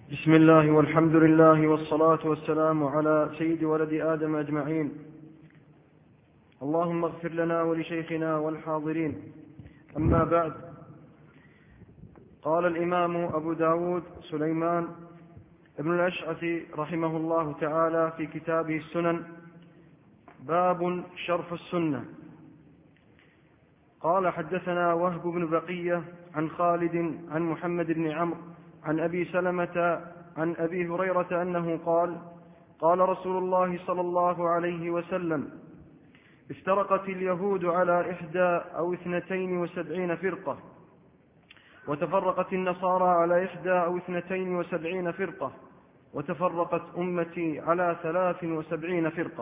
بسم الله والحمد لله والصلاة والسلام على سيد ولد آدم أجمعين. اللهم اغفر لنا ولشيخنا والحاضرين. أما بعد، قال الإمام أبو داود سليمان ابن الأشعث رحمه الله تعالى في كتابه السنن: باب شرح السنة. قال: حدثنا وهب بن بقية عن خالد عن محمد بن عمرو عن أبي سلمة عن أبي هريرة أنه قال: قال رسول الله صلى الله عليه وسلم: افترقت اليهود على 71 فرقة، وتفرقت النصارى على 72 فرقة، وتفرقت أمتي على 73 فرقة.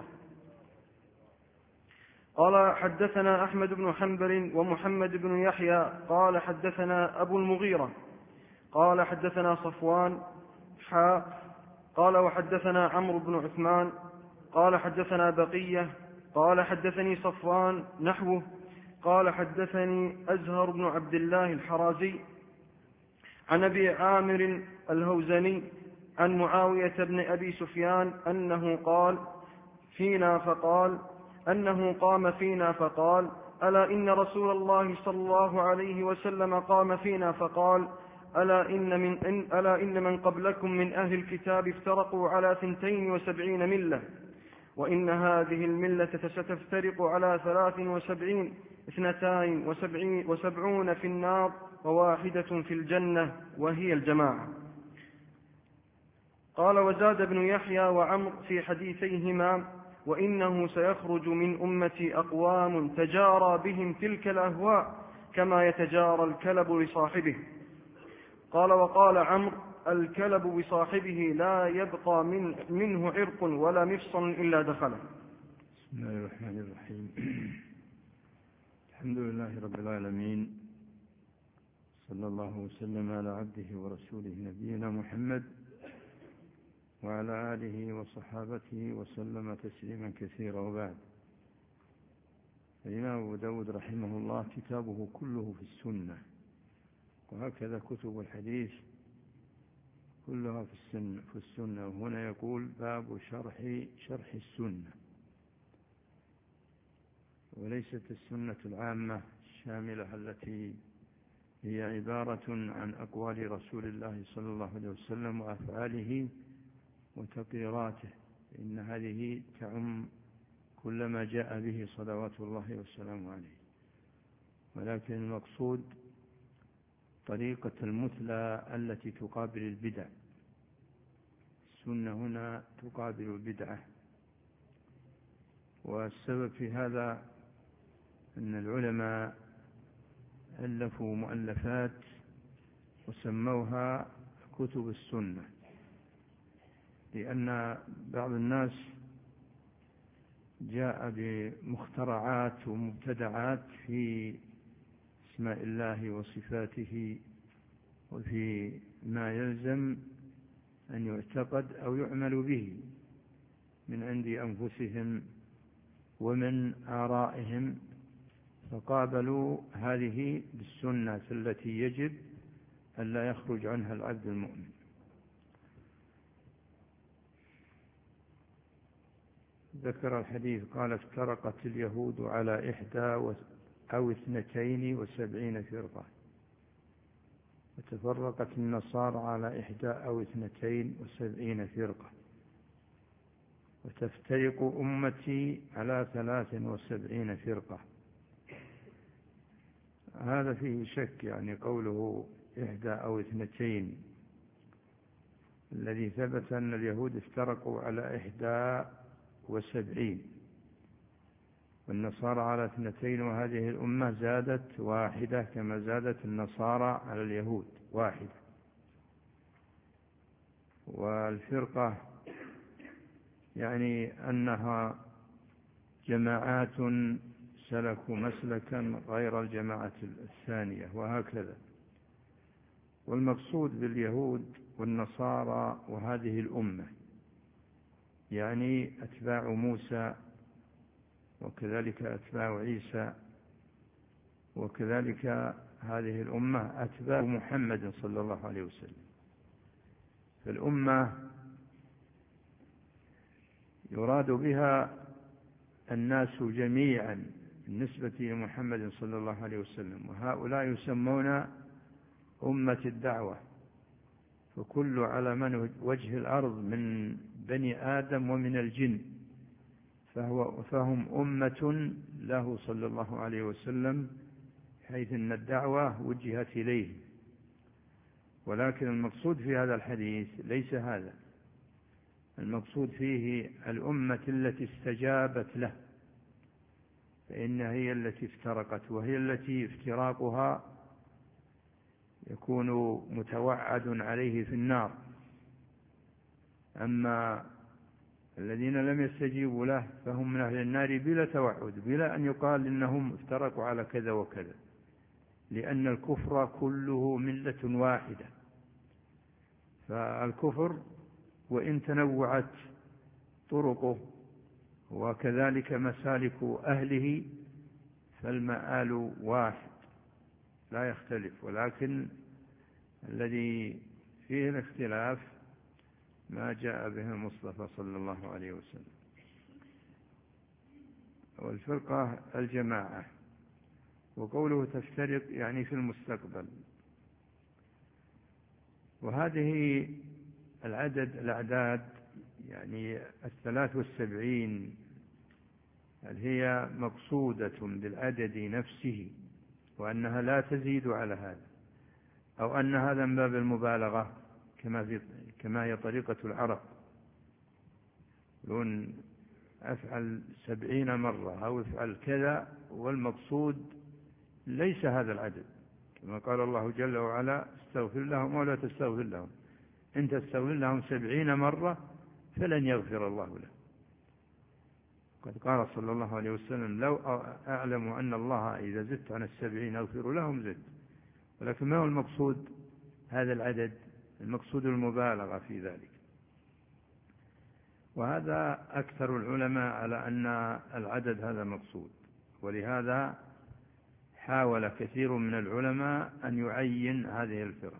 قال: حدثنا أحمد بن حنبل ومحمد بن يحيى قال: حدثنا أبو المغيرة قال: حدثنا صفوان قال: وحدثنا عمرو بن عثمان قال: حدثنا بقية قال: حدثني صفوان نحوه قال: حدثني أزهر بن عبد الله الحرازي عن أبي عامر الهوزني عن معاوية بن أبي سفيان أنه قال فينا فقال أنه قام فينا فقال: ألا إن رسول الله صلى الله عليه وسلم قام فينا فقال: ألا إن من قبلكم من أهل الكتاب افترقوا على 72 ملة، وإن هذه الملة ستفترق على 72 في النار وواحدة في الجنة وهي الجماعة. قال: وزاد ابن يحيى وعمر في حديثيهما: وإنه سيخرج من أمتي أقوام تجارى بهم تلك الأهواء كما يتجارى الكلب بصاحبه. قال: وقال عمرو: الكلب بصاحبه لا يبقى منه عرق ولا مفصل إلا دخله. بسم الله الرحمن الرحيم. الحمد لله رب العالمين، صلى الله وسلم على عبده ورسوله نبينا محمد وعلى آله وصحابته وسلم تسليما كثيرا. وبعد، الإمام أبو داود رحمه الله كتابه كله في السنة، وهكذا كتب الحديث كلها في السنة. وهنا يقول: باب شرح السنة، وليست السنة العامة الشاملة التي هي عبارة عن أقوال رسول الله صلى الله عليه وسلم وأفعاله وتقريراته، إن هذه تعم كل ما جاء به صلوات الله والسلام عليه. ولكن المقصود طريقة المثلى التي تقابل البدع. السنة هنا تقابل البدعة، والسبب في هذا أن العلماء ألفوا مؤلفات وسموها كتب السنة، لأن بعض الناس جاء بمخترعات ومبتدعات في اسماء الله وصفاته وفي ما يلزم أن يعتقد أو يعمل به من عند أنفسهم ومن آرائهم، فقابلوا هذه بالسنة التي يجب أن لا يخرج عنها العبد المؤمن. ذكر الحديث قال: افترقت اليهود على 72 فرقة، وتفرقت النصارى على 72 فرقة، وتفترق أمتي على 73 فرقة. هذا فيه شك، يعني قوله 72، الذي ثبت أن اليهود افترقوا على 71 والنصارى على 2، وهذه الأمة زادت واحدة كما زادت النصارى على اليهود واحدة. والفرقة يعني أنها جماعات سلكوا مسلكا غير الجماعة الثانية، وهكذا. والمقصود باليهود والنصارى وهذه الأمة يعني أتباع موسى، وكذلك أتباع عيسى، وكذلك هذه الأمة أتباع محمد صلى الله عليه وسلم. فالأمة يراد بها الناس جميعا بالنسبة لمحمد صلى الله عليه وسلم، وهؤلاء يسمون أمة الدعوة، فكل على من وجه الأرض من بني آدم ومن الجن فهم أمة له صلى الله عليه وسلم، حيث أن الدعوة وجهت إليه. ولكن المقصود في هذا الحديث ليس هذا، المقصود فيه الأمة التي استجابت له، فإنها هي التي افترقت، وهي التي افتراقها يكون متوعد عليه في النار. أما الذين لم يستجيبوا له فهم من أهل النار بلا توعد، بلا أن يقال إنهم افترقوا على كذا وكذا، لأن الكفر كله ملة واحدة. فالكفر وإن تنوعت طرقه وكذلك مسالك أهله فالمآل واحد لا يختلف، ولكن الذي فيه الاختلاف ما جاء به المصطفى صلى الله عليه وسلم. والفرقة الجماعة، وقوله تفترق يعني في المستقبل. وهذه الأعداد يعني 73 هل هي مقصودة بالعدد نفسه وأنها لا تزيد على هذا، أو أن هذا من باب المبالغة كما هي طريقة العرب، يقولون أفعل 70 مرة أو افعل كذا، والمقصود ليس هذا العدد، كما قال الله جل وعلا استغفر لهم ولا تستغفر لهم، إن تستغفر لهم 70 مرة فلن يغفر الله لهم. قد قال صلى الله عليه وسلم لو أعلم أن الله إذا زدت عن 70 يغفر لهم زدت. ولكن ما هو المقصود هذا العدد؟ المقصود المبالغة في ذلك. وهذا أكثر العلماء على أن العدد هذا مقصود، ولهذا حاول كثير من العلماء أن يعين هذه الفرق.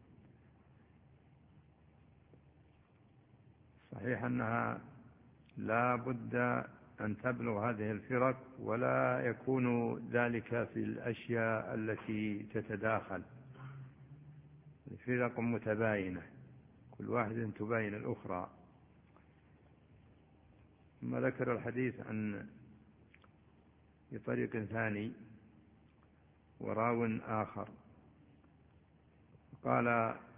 صحيح أنها لا بد أن تبلغ هذه الفرق، ولا يكون ذلك في الأشياء التي تتداخل، الفرق متباينة كل واحد تباين الأخرى. ثم ذكر الحديث عن بطريق ثاني وراو آخر، قال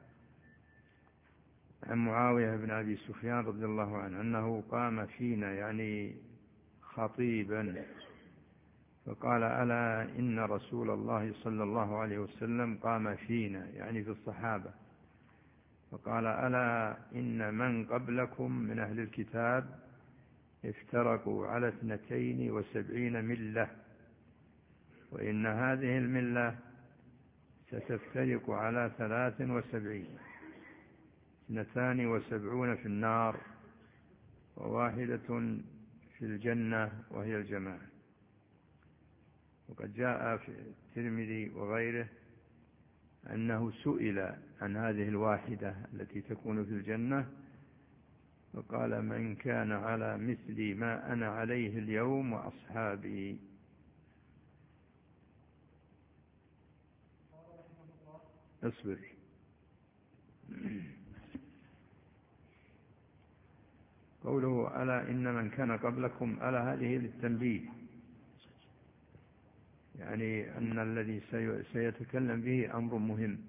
عن معاوية بن أبي سفيان رضي الله عنه أنه قام فينا يعني خطيبا فقال ألا إن رسول الله صلى الله عليه وسلم قام فينا يعني في الصحابة، فقال ألا إن من قبلكم من أهل الكتاب افترقوا على 72 ملة، وإن هذه الملة ستفترق على 73، 72 في النار وواحدة في الجنة وهي الجماعة. وقد جاء في الترمذي وغيره أنه سئل عن هذه الواحدة التي تكون في الجنة فقال من كان على مثل ما أنا عليه اليوم وأصحابي. اصبر. قوله ألا إن من كان قبلكم، ألا هذه للتنبيه، يعني أن الذي سيتكلم به أمر مهم،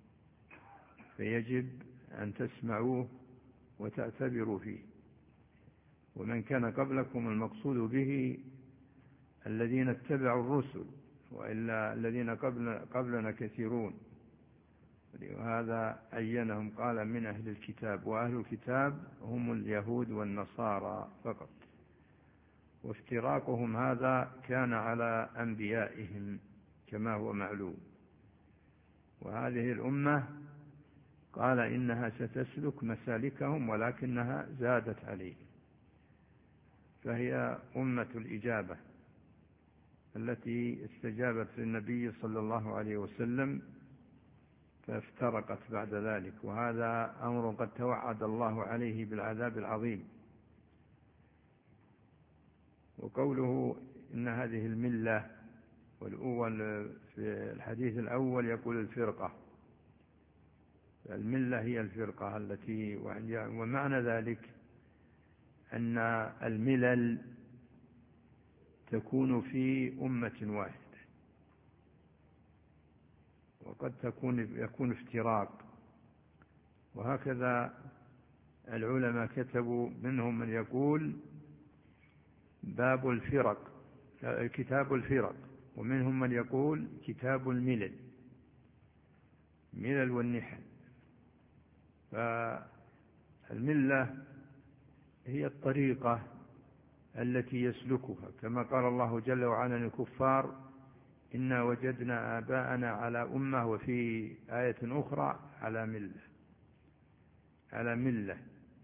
فيجب أن تسمعوه وتعتبروا فيه. ومن كان قبلكم المقصود به الذين اتبعوا الرسل، وإلا الذين قبلنا كثيرون، وهذا عينهم قال من أهل الكتاب، وأهل الكتاب هم اليهود والنصارى فقط، وافتراقهم هذا كان على أنبيائهم كما هو معلوم. وهذه الأمة قال إنها ستسلك مسالكهم ولكنها زادت عليه، فهي أمة الإجابة التي استجابت للنبي صلى الله عليه وسلم فافترقت بعد ذلك، وهذا أمر قد توعد الله عليه بالعذاب العظيم. وقوله إن هذه الملة، والأول في الحديث الأول يقول الفرقة، الملة هي الفرقة التي، ومعنى ذلك أن الملل تكون في أمة واحدة، وقد يكون افتراق. وهكذا العلماء كتبوا، منهم من يقول باب الفرق، كتاب الفرق، ومنهم من يقول كتاب الملل، ملل والنحل. فالملة هي الطريقة التي يسلكها، كما قال الله جل وعلا للكفار: إنا وجدنا آباءنا على أمة، وفي آية أخرى على ملة،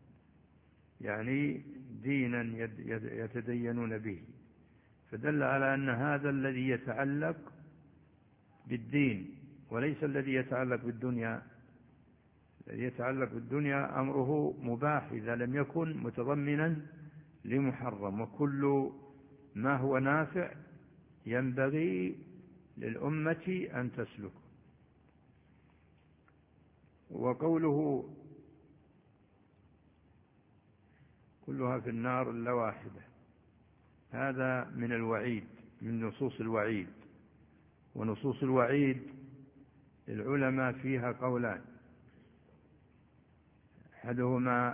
يعني دينا يتدينون به. فدل على أن هذا الذي يتعلق بالدين وليس الذي يتعلق بالدنيا. الذي يتعلق بالدنيا أمره مباح إذا لم يكن متضمنا لمحرم، وكل ما هو نافع ينبغي للأمة أن تسلكه. وقوله كلها في النار إلا واحدة، هذا من الوعيد، من نصوص الوعيد. ونصوص الوعيد العلماء فيها قولان: أحدهما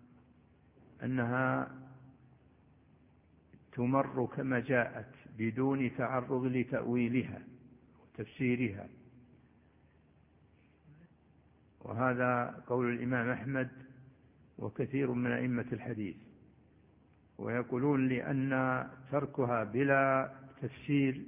أنها تمر كما جاءت بدون تعرض لتأويلها وتفسيرها، وهذا قول الإمام أحمد وكثير من أئمة الحديث. ويقولون لأن تركها بلا تفسير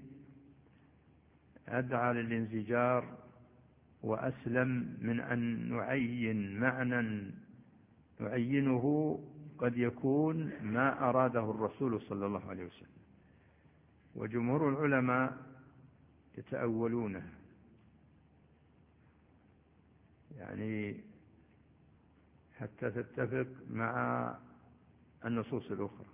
أدعى للانزجار وأسلم من أن نعين معنى نعينه قد يكون ما أراده الرسول صلى الله عليه وسلم. وجمهور العلماء يتأولونها، يعني حتى تتفق مع النصوص الأخرى.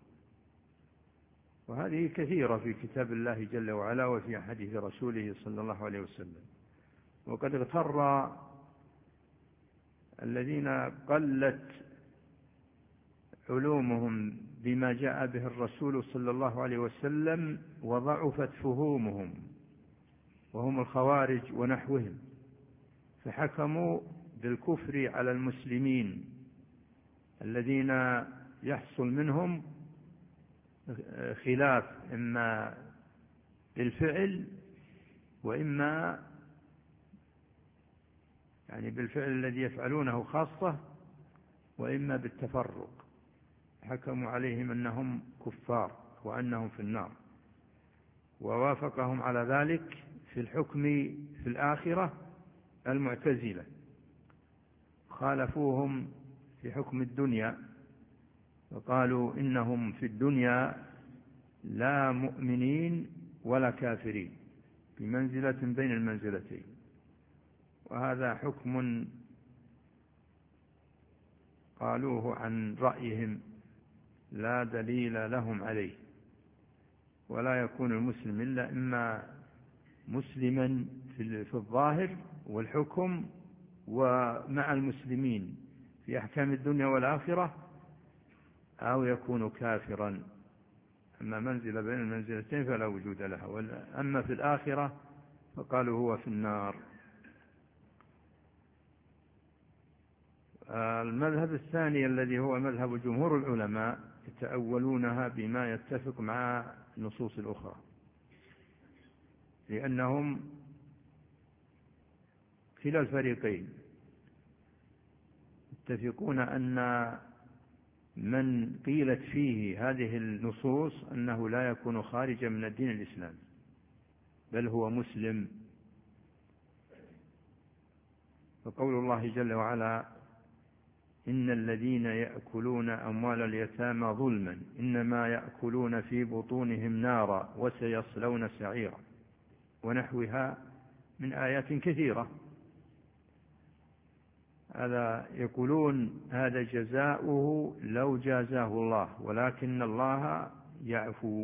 وهذه كثيرة في كتاب الله جل وعلا وفي حديث رسوله صلى الله عليه وسلم. وقد اغتر الذين قلت علومهم بما جاء به الرسول صلى الله عليه وسلم وضعفت فهومهم، وهم الخوارج ونحوهم، فحكموا بالكفر على المسلمين الذين يحصل منهم خلاف إما بالفعل وإما يعني بالفعل الذي يفعلونه خاصة، وإما بالتفرق. حكموا عليهم أنهم كفار وأنهم في النار. ووافقهم على ذلك في الحكم في الآخرة المعتزلة، خالفوهم في حكم الدنيا وقالوا إنهم في الدنيا لا مؤمنين ولا كافرين، بمنزلة بين المنزلتين. وهذا حكم قالوه عن رأيهم لا دليل لهم عليه. ولا يكون المسلم إلا إما مسلما في الظاهر والحكم ومع المسلمين في أحكام الدنيا والآخرة، أو يكون كافرا. أما منزلة بين المنزلتين فلا وجود لها. أما في الآخرة فقالوا هو في النار. المذهب الثاني الذي هو مذهب جمهور العلماء يتأولونها بما يتفق مع النصوص الأخرى، لأنهم كلا الفريقين يتفقون أن من قيلت فيه هذه النصوص أنه لا يكون خارجا من الدين الإسلامي، بل هو مسلم. فقول الله جل وعلا: إن الذين يأكلون أموال اليتامى ظلما إنما يأكلون في بطونهم نارا وسيصلون سعيرا، ونحوها من آيات كثيرة. هذا يقولون هذا جزاؤه لو جازاه الله، ولكن الله يعفو،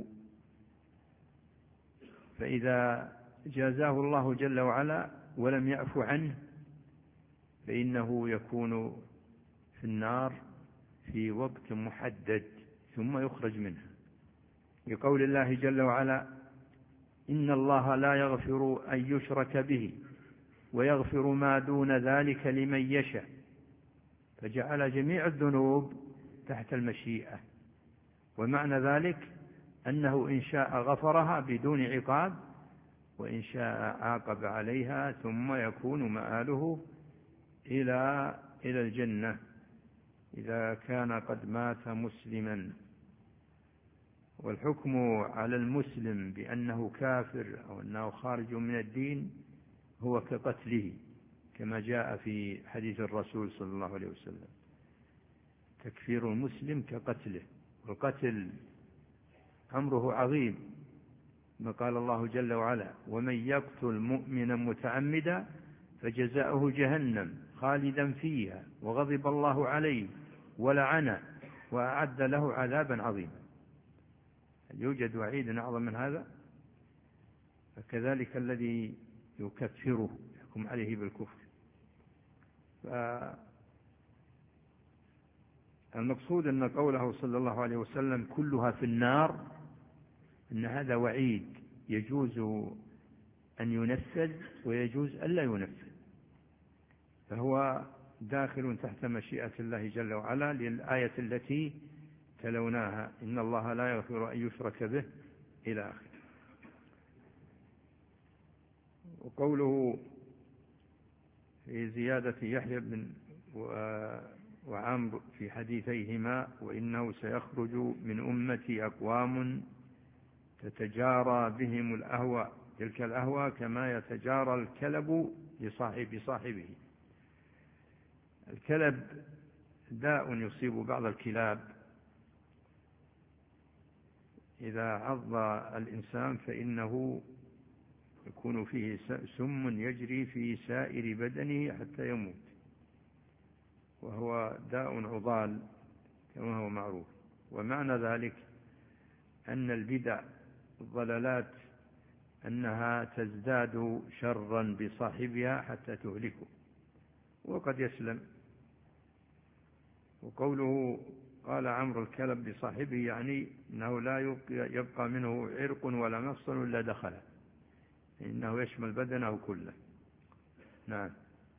فإذا جازاه الله جل وعلا ولم يعفو عنه فإنه يكون في النار في وقت محدد ثم يخرج منها، لقول الله جل وعلا: إن الله لا يغفر أن يشرك به ويغفر ما دون ذلك لمن يشاء، فجعل جميع الذنوب تحت المشيئة، ومعنى ذلك أنه إن شاء غفرها بدون عقاب، وإن شاء عاقب عليها ثم يكون مآله إلى الجنة إذا كان قد مات مسلما. والحكم على المسلم بأنه كافر أو أنه خارج من الدين هو كقتله، كما جاء في حديث الرسول صلى الله عليه وسلم: تكفير المسلم كقتله. والقتل أمره عظيم، ما قال الله جل وعلا: ومن يقتل مؤمنا متعمدا فجزاؤه جهنم خالدا فيها وغضب الله عليه ولعنه وأعد له عذابا عظيما. هل يوجد وعيد أعظم من هذا؟ فكذلك الذي يكفره يحكم عليه بالكفر. فالمقصود أن قوله صلى الله عليه وسلم كلها في النار أن هذا وعيد يجوز أن ينفذ ويجوز أن لا ينفذ، فهو داخل تحت مشيئة الله جل وعلا للآية التي تلوناها: إن الله لا يغفر أن يشرك به إلى آخره. وقوله في زيادة يحيى بن وعمرو في حديثيهما: وإنه سيخرج من أمتي أقوام تتجارى بهم الأهوى، تلك الأهوى كما يتجارى الكلب بصاحبه. الكلب داء يصيب بعض الكلاب، إذا عض الإنسان فإنه يكون فيه سم يجري في سائر بدنه حتى يموت، وهو داء عضال كما هو معروف. ومعنى ذلك أن البدع الضلالات أنها تزداد شرا بصاحبها حتى تهلكه وقد يسلم. وقوله قال عمرو الكلب بصاحبه يعني أنه لا يبقى منه عرق ولا مفصل إلا دخله، إنه يشمل بدنه كله. نعم.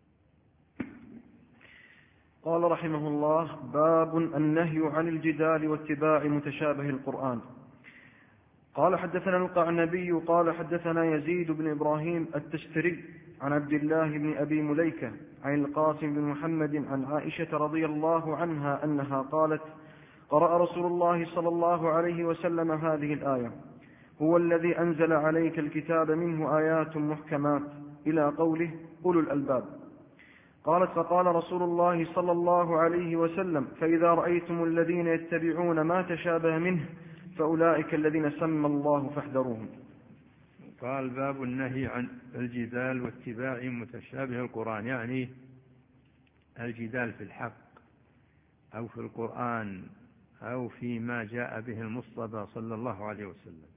قال رحمه الله: باب النهي عن الجدال واتباع متشابه القرآن. قال حدثنا القعنبي قال حدثنا يزيد بن إبراهيم التستري عن عبد الله بن أبي مليكة عن القاسم بن محمد عن عائشة رضي الله عنها أنها قالت: قرأ رسول الله صلى الله عليه وسلم هذه الآية: هو الذي أنزل عليك الكتاب منه آيات محكمات إلى قوله أولو الألباب. قالت: فقال رسول الله صلى الله عليه وسلم: فإذا رأيتم الذين يتبعون ما تشابه منه فأولئك الذين سمى الله فاحذروهم. قال: باب النهي عن الجدال واتباع متشابه القرآن، يعني الجدال في الحق أو في القرآن أو فيما جاء به المصطفى صلى الله عليه وسلم.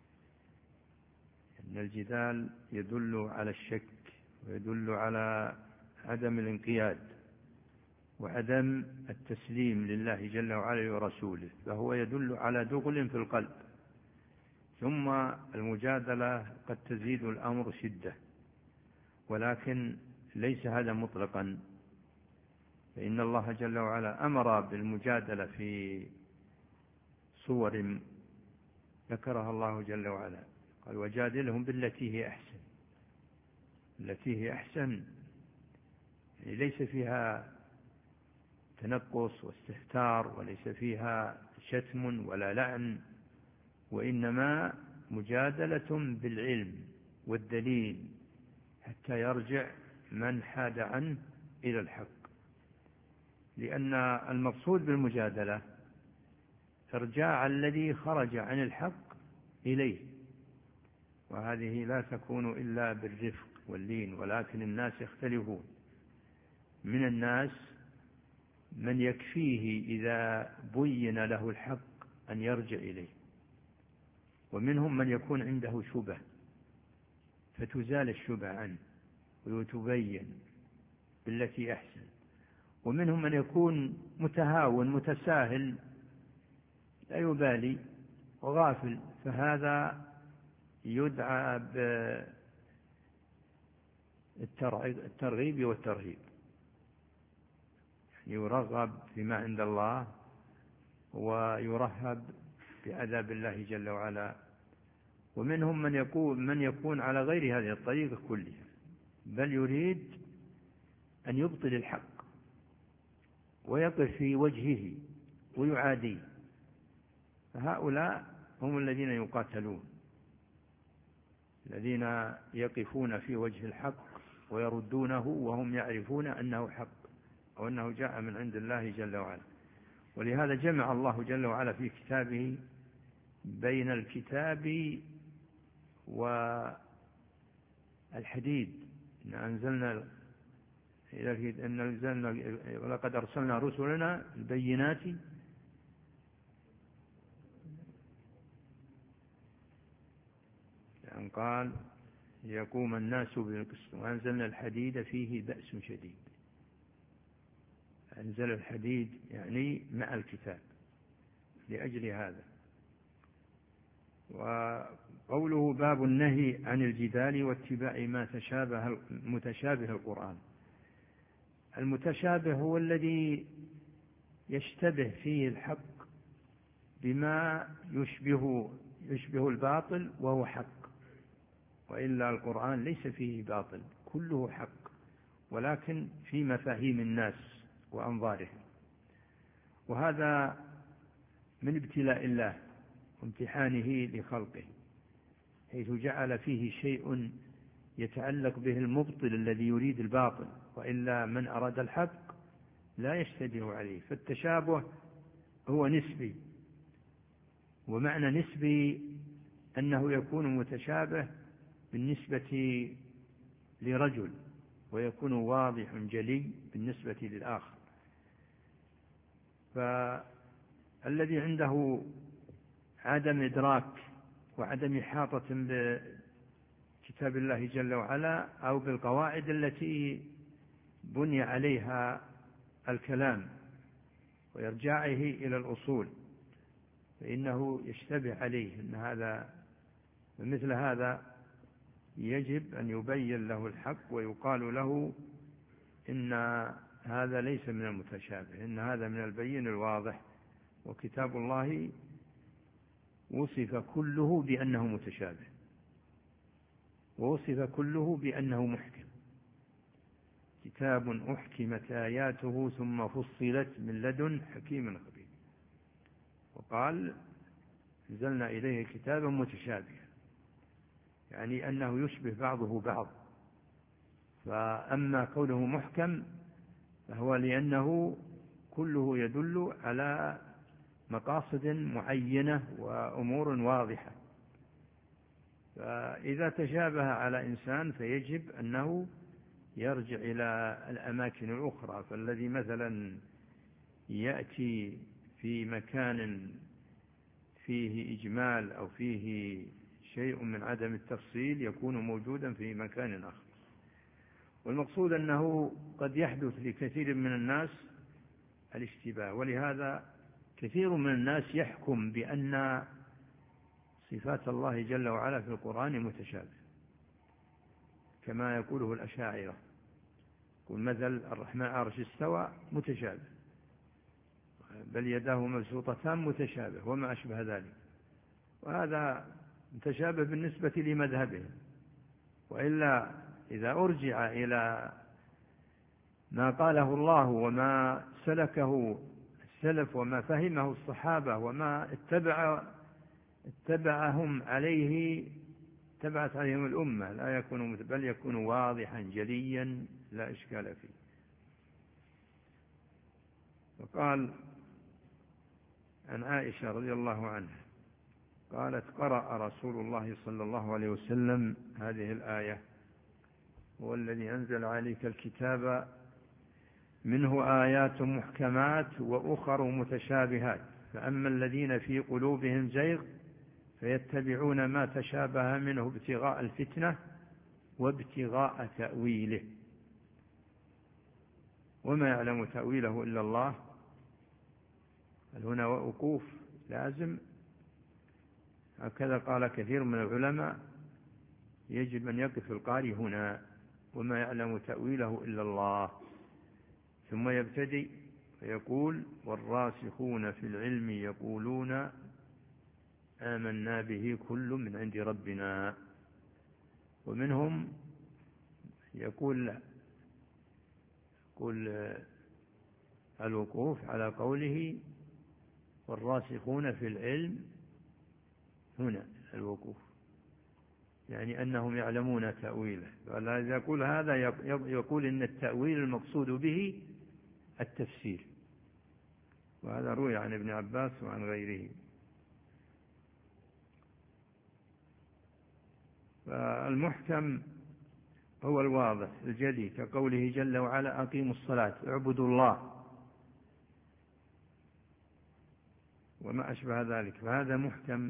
إن الجدال يدل على الشك ويدل على عدم الانقياد وعدم التسليم لله جل وعلا ورسوله، فهو يدل على دغل في القلب. ثم المجادلة قد تزيد الأمر شدة، ولكن ليس هذا مطلقا، فإن الله جل وعلا أمر بالمجادلة في صور ذكرها الله جل وعلا، قال: وجادلهم بالتي هي أحسن. التي هي أحسن يعني ليس فيها تنقص واستهتار، وليس فيها شتم ولا لعن، وإنما مجادلة بالعلم والدليل حتى يرجع من حاد عنه إلى الحق، لأن المقصود بالمجادلة إرجاع الذي خرج عن الحق إليه، وهذه لا تكون إلا بالرفق واللين، ولكن الناس يختلفون. من الناس من يكفيه إذا بين له الحق أن يرجع إليه، ومنهم من يكون عنده شبه فتزال الشبه عنه وتبين بالتي أحسن، ومنهم من يكون متهاون متساهل لا يبالي وغافل، فهذا يدعى بالترغيب والترهيب، يرغب فيما عند الله ويرهب بعذاب الله جل وعلا. ومنهم من يكون على غير هذه الطريقة كلها، بل يريد أن يبطل الحق ويقف في وجهه ويعاديه، فهؤلاء هم الذين يقاتلون، الذين يقفون في وجه الحق ويردونه وهم يعرفون أنه حق أو أنه جاء من عند الله جل وعلا. ولهذا جمع الله جل وعلا في كتابه بين الكتاب والحديد. ولقد أرسلنا رسلنا البينات يعني قال يقوم الناس بالقسط، وأنزلنا الحديد فيه بأس شديد. أنزل الحديد يعني مع الكتاب لأجل هذا. وقوله باب النهي عن الجدال واتباع ما متشابه القرآن. المتشابه هو الذي يشتبه فيه الحق بما يشبه الباطل وهو حق، وإلا القرآن ليس فيه باطل، كله حق، ولكن في مفاهيم الناس وأنظارهم. وهذا من ابتلاء الله وامتحانه لخلقه، حيث جعل فيه شيء يتعلق به المبطل الذي يريد الباطل، وإلا من أراد الحق لا يشتبه عليه. فالتشابه هو نسبي، ومعنى نسبي أنه يكون متشابه بالنسبة لرجل ويكون واضح جلي بالنسبة للآخر. فالذي عنده عدم إدراك وعدم إحاطة بكتاب الله جل وعلا أو بالقواعد التي بني عليها الكلام ويرجعه إلى الأصول، فإنه يشتبه عليه أن هذا، مثل هذا يجب أن يبين له الحق ويقال له إن هذا ليس من المتشابه، إن هذا من البين الواضح. وكتاب الله وصف كله بأنه متشابه، ووصف كله بأنه محكم. كتاب أحكمت آياته ثم فصلت من لدن حكيم خبير. وقال أنزلنا إليه كتابا متشابها، يعني أنه يشبه بعضه بعض. فأما كونه محكم فهو لأنه كله يدل على مقاصد معينة وأمور واضحة. فإذا تشابه على إنسان فيجب أنه يرجع إلى الأماكن الأخرى. فالذي مثلا يأتي في مكان فيه إجمال أو فيه شيء من عدم التفصيل يكون موجودا في مكان آخر. والمقصود أنه قد يحدث لكثير من الناس الاشتباه، ولهذا كثير من الناس يحكم بأن صفات الله جل وعلا في القرآن متشابه، كما يقوله الأشاعرة، يقول مثل الرحمن عرش استوى متشابه، بل يداه مبسوطتان متشابه وما أشبه ذلك. وهذا متشابه بالنسبة لمذهبهم، وإلا إذا أرجع إلى ما قاله الله وما سلكه السلف وما فهمه الصحابة وما اتبعهم عليه تبعت عليهم الأمة، لا يكون بل يكون واضحا جليا لا إشكال فيه. وقال عن عائشة رضي الله عنها قالت قرأ رسول الله صلى الله عليه وسلم هذه الآية: هو الذي أنزل عليك الكتاب منه آيات محكمات وأخر متشابهات، فأما الذين في قلوبهم زيغ فيتبعون ما تشابه منه ابتغاء الفتنة وابتغاء تأويله، وما يعلم تأويله إلا الله. هنا وقوف لازم، هكذا قال كثير من العلماء، يجب أن يقف القارئ هنا، وما يعلم تأويله إلا الله. ثم يبتدئ فيقول: والراسخون في العلم يقولون آمنا به كل من عند ربنا. ومنهم يقول الوقوف على قوله والراسخون في العلم، هنا الوقوف يعني أنهم يعلمون تأويله. فإذا يقول هذا يقول إن التأويل المقصود به التفسير، وهذا روي عن ابن عباس وعن غيره. فالمحكم هو الواضح الجلي، كقوله جل وعلا: أقيموا الصلاة، اعبدوا الله، وما أشبه ذلك، فهذا محكم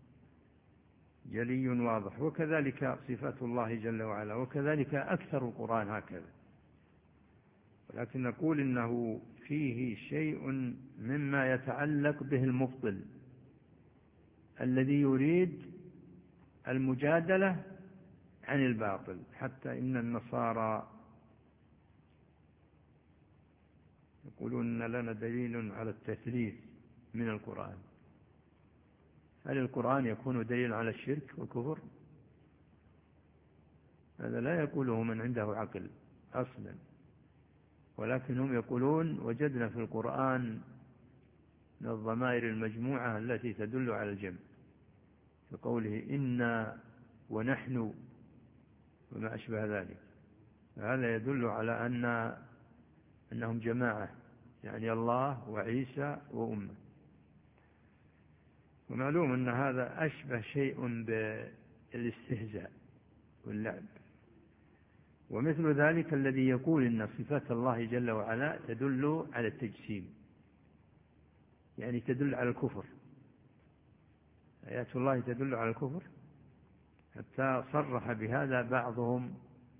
جلي واضح. وكذلك صفات الله جل وعلا، وكذلك أكثر القرآن هكذا. ولكن نقول إنه فيه شيء مما يتعلق به المبطل الذي يريد المجادلة عن الباطل. حتى إن النصارى يقولون إن لنا دليل على التثليث من القرآن. هل القرآن يكون دليل على الشرك والكفر؟ هذا لا يقوله من عنده عقل أصلا، ولكن هم يقولون وجدنا في القرآن من الضمائر المجموعة التي تدل على الجمع، كقوله إنا ونحن وما أشبه ذلك. هذا يدل على أنهم جماعة، يعني الله وعيسى وأمه. ومعلوم أن هذا أشبه شيء بالاستهزاء واللعب. ومثل ذلك الذي يقول إن صفات الله جل وعلا تدل على التجسيم، يعني تدل على الكفر. آيات الله تدل على الكفر، حتى صرح بهذا بعضهم،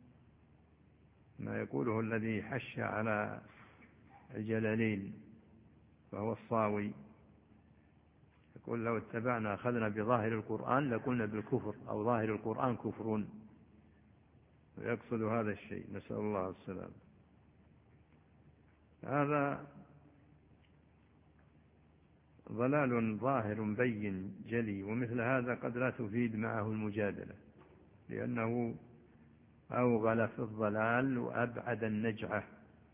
ما يقوله الذي حش على الجلالين وهو الصاوي، يقول: لو اتبعنا أخذنا بظاهر القرآن لقلنا بالكفر، أو ظاهر القرآن كفر. ويقصد هذا الشيء، نسأل الله السلام. هذا ضلال ظاهر بين جلي، ومثل هذا قد لا تفيد معه المجادلة، لأنه أوغل في الضلال وأبعد النجعة.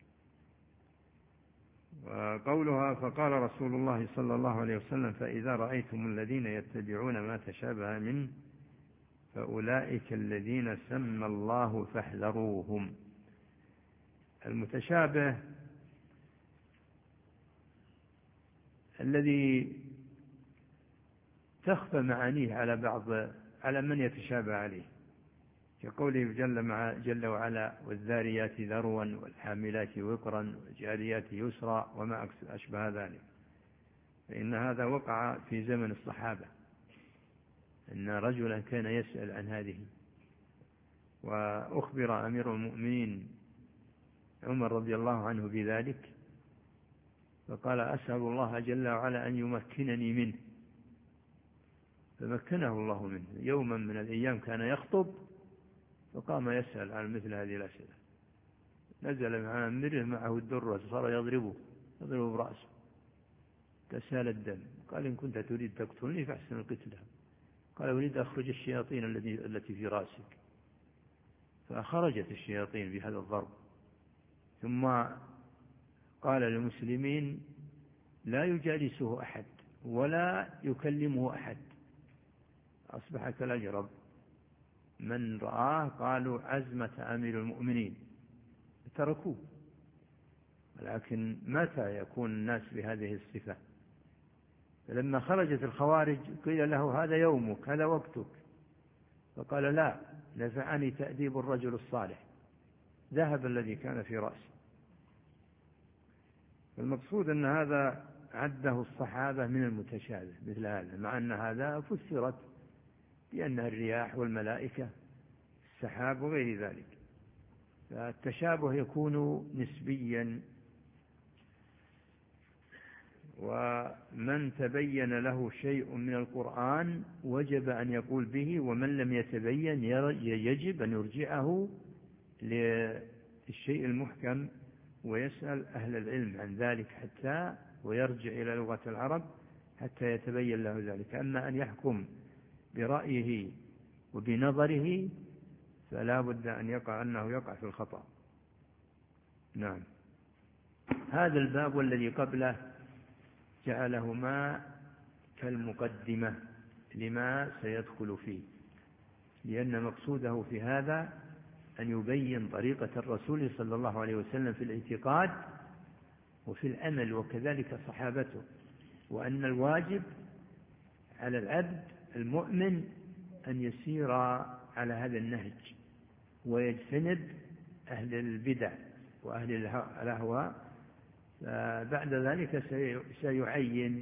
وقولها: فقال رسول الله صلى الله عليه وسلم: فإذا رأيتم الذين يتبعون ما تشابه منه فأولئك الذين سمى الله فاحذروهم. المتشابه الذي تخفى معانيه على من يتشابه عليه، كقوله جل وعلا: والذاريات ذروا والحاملات وقرا والجاريات يسرا وما أشبه ذلك. فإن هذا وقع في زمن الصحابة، أن رجلا كان يسأل عن هذه، وأخبر أمير المؤمنين عمر رضي الله عنه بذلك، فقال: أسأل الله جل وعلا أن يمكنني منه، فمكنه الله منه. يوما من الأيام كان يخطب، فقام يسأل عن مثل هذه الأسئلة، نزل مع أمره معه الدرة، صار يضربه برأسه، تسال الدم. قال: إن كنت تريد تقتلني فاحسن القتلة. قال: أريد أخرج الشياطين التي في رأسك. فخرجت الشياطين بهذا الضرب. ثم قال للمسلمين: لا يجالسه أحد ولا يكلمه أحد. أصبح كالأجرب، من رآه قالوا: عزمة أمير المؤمنين، تركوه. ولكن متى يكون الناس بهذه الصفة؟ فلما خرجت الخوارج قيل له: هذا يومك، هذا وقتك. فقال: لا، نفعني تأديب الرجل الصالح، ذهب الذي كان في رأسي. المقصود أن هذا عده الصحابة من المتشابه مثل هذا، مع أن هذا فسرت بأنها الرياح والملائكة السحاب وغير ذلك. فالتشابه يكون نسبيا، ومن تبين له شيء من القرآن وجب أن يقول به، ومن لم يتبين يجب أن يرجعه للشيء المحكم ويسأل أهل العلم عن ذلك حتى ويرجع إلى لغة العرب حتى يتبين له ذلك. أما أن يحكم برأيه وبنظره فلا بد أنه يقع في الخطأ. نعم. هذا الباب والذي قبله جعلهما كالمقدمة لما سيدخل فيه، لأن مقصوده في هذا أن يبين طريقة الرسول صلى الله عليه وسلم في الاعتقاد وفي الأمل، وكذلك صحابته، وأن الواجب على العبد المؤمن أن يسير على هذا النهج ويجتنب أهل البدع وأهل الأهواء. بعد ذلك سيعين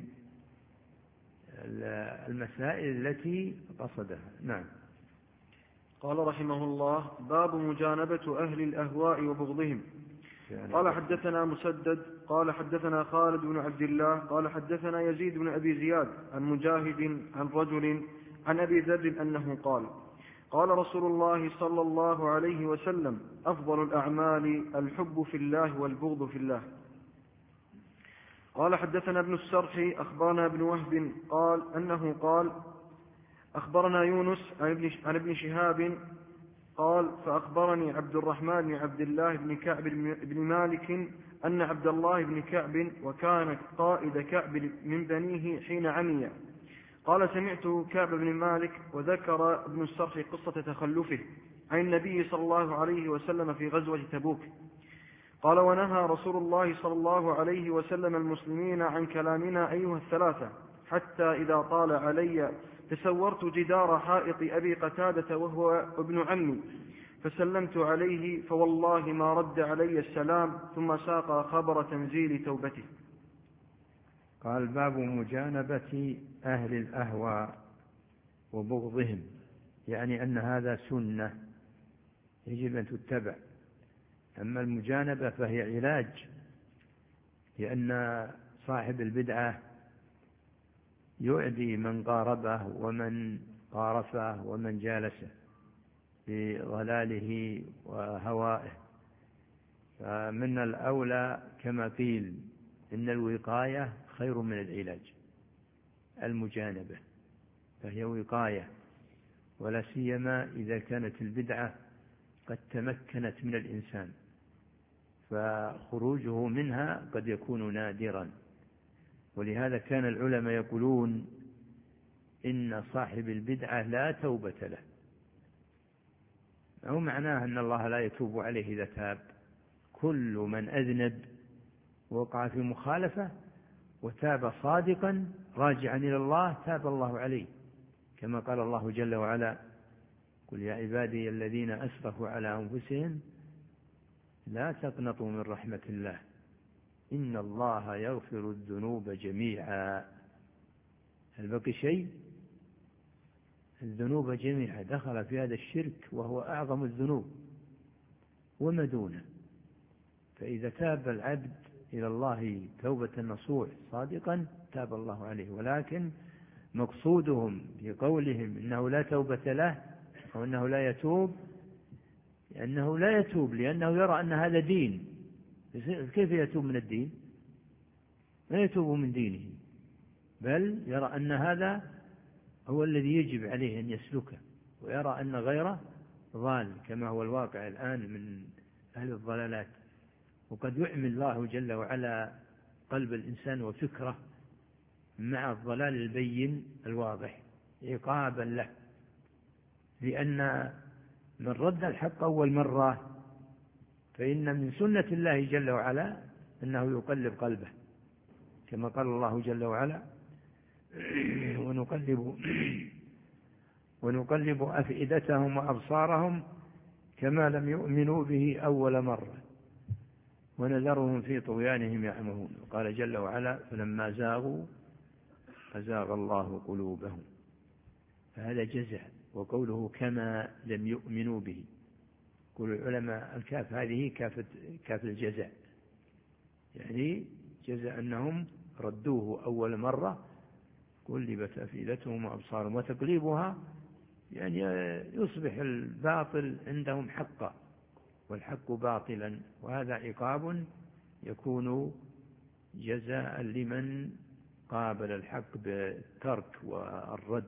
المسائل التي قصدها. نعم. قال رحمه الله: باب مجانبة أهل الأهواء وبغضهم. قال حدثنا مسدد قال حدثنا خالد بن عبد الله قال حدثنا يزيد بن أبي زياد عن مجاهد عن رجل عن أبي ذر أنه قال: قال رسول الله صلى الله عليه وسلم: أفضل الأعمال الحب في الله والبغض في الله. قال حدثنا ابن السرح أخبرنا ابن وهب قال أنه قال: أخبرنا يونس عن ابن شهاب قال: فأخبرني عبد الرحمن بن عبد الله بن كعب بن مالك أن عبد الله بن كعب وكان قائد كعب من بنيه حين عمي. قال: سمعت كعب بن مالك. وذكر ابن السرح قصة تخلفه عن النبي صلى الله عليه وسلم في غزوة تبوك. قال: ونهى رسول الله صلى الله عليه وسلم المسلمين عن كلامنا أيها الثلاثة، حتى إذا طال علي تسورت جدار حائط أبي قتادة وهو ابن عمي، فسلمت عليه فوالله ما رد علي السلام، ثم ساق خبر تنزيل توبته. قال: باب مجانبة أهل الأهواء وبغضهم، يعني أن هذا سنة يجب أن تتبع. أما المجانبة فهي علاج، لأن صاحب البدعة يؤذي من قاربه ومن قارفه ومن جالسه بضلاله وهوائه. فمن الأولى كما قيل إن الوقاية خير من العلاج. المجانبة فهي وقاية، ولا سيما إذا كانت البدعة قد تمكنت من الإنسان، فخروجه منها قد يكون نادرا. ولهذا كان العلماء يقولون إن صاحب البدعة لا توبة له. أو معناه أن الله لا يتوب عليه إذا تاب. كل من أذنب وقع في مخالفة وتاب صادقا راجعا إلى الله تاب الله عليه، كما قال الله جل وعلا: قل يا عبادي الذين أسرفوا على أنفسهم لا تقنطوا من رحمة الله إن الله يغفر الذنوب جميعا. هل بقي شيء؟ الذنوب جميعا دخل في هذا الشرك وهو أعظم الذنوب وما دونه. فإذا تاب العبد إلى الله توبة نصوح صادقا تاب الله عليه. ولكن مقصودهم بقولهم إنه لا توبة له أو أنه لا يتوب، لأنه لا يتوب لأنه يرى أن هذا دين. كيف يتوب من الدين؟ لا يتوب من دينه، بل يرى أن هذا هو الذي يجب عليه أن يسلكه، ويرى أن غيره ضال، كما هو الواقع الآن من أهل الضلالات. وقد يعمل الله جل وعلا قلب الإنسان وفكره مع الضلال البين الواضح عقابا له، لأن من رد الحق أول مرة فإن من سنة الله جل وعلا أنه يقلب قلبه، كما قال الله جل وعلا: ونقلب أفئدتهم وأبصارهم كما لم يؤمنوا به أول مرة ونذرهم في طغيانهم يعمهون. وقال جل وعلا فلما زاغوا أزاغ الله قلوبهم، فهذا جزع. وقوله كما لم يؤمنوا به، يقول العلماء الكاف هذه كاف الجزع، يعني جزع أنهم ردوه أول مرة قلبت أفئدتهم وأبصارهم، وتقليبها يعني يصبح الباطل عندهم حقا والحق باطلا، وهذا عقاب يكون جزاء لمن قابل الحق بالترك والرد.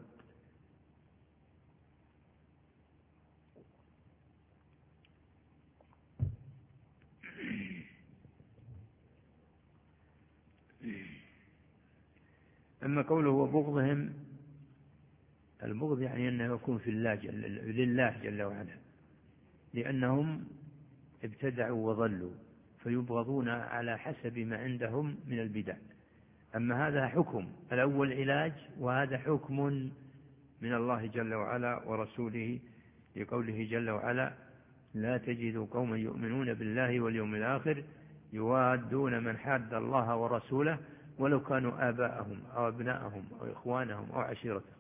أما قوله وبغضهم، البغض يعني أنه يكون في لله جل وعلا، لأنهم ابتدعوا وضلوا فيبغضون على حسب ما عندهم من البدع. أما هذا حكم، الأول علاج، وهذا حكم من الله جل وعلا ورسوله، لقوله جل وعلا لا تجد قوما يؤمنون بالله واليوم الآخر يوادون من حاد الله ورسوله ولو كانوا آباءهم أو أبناءهم أو إخوانهم أو عشيرتهم.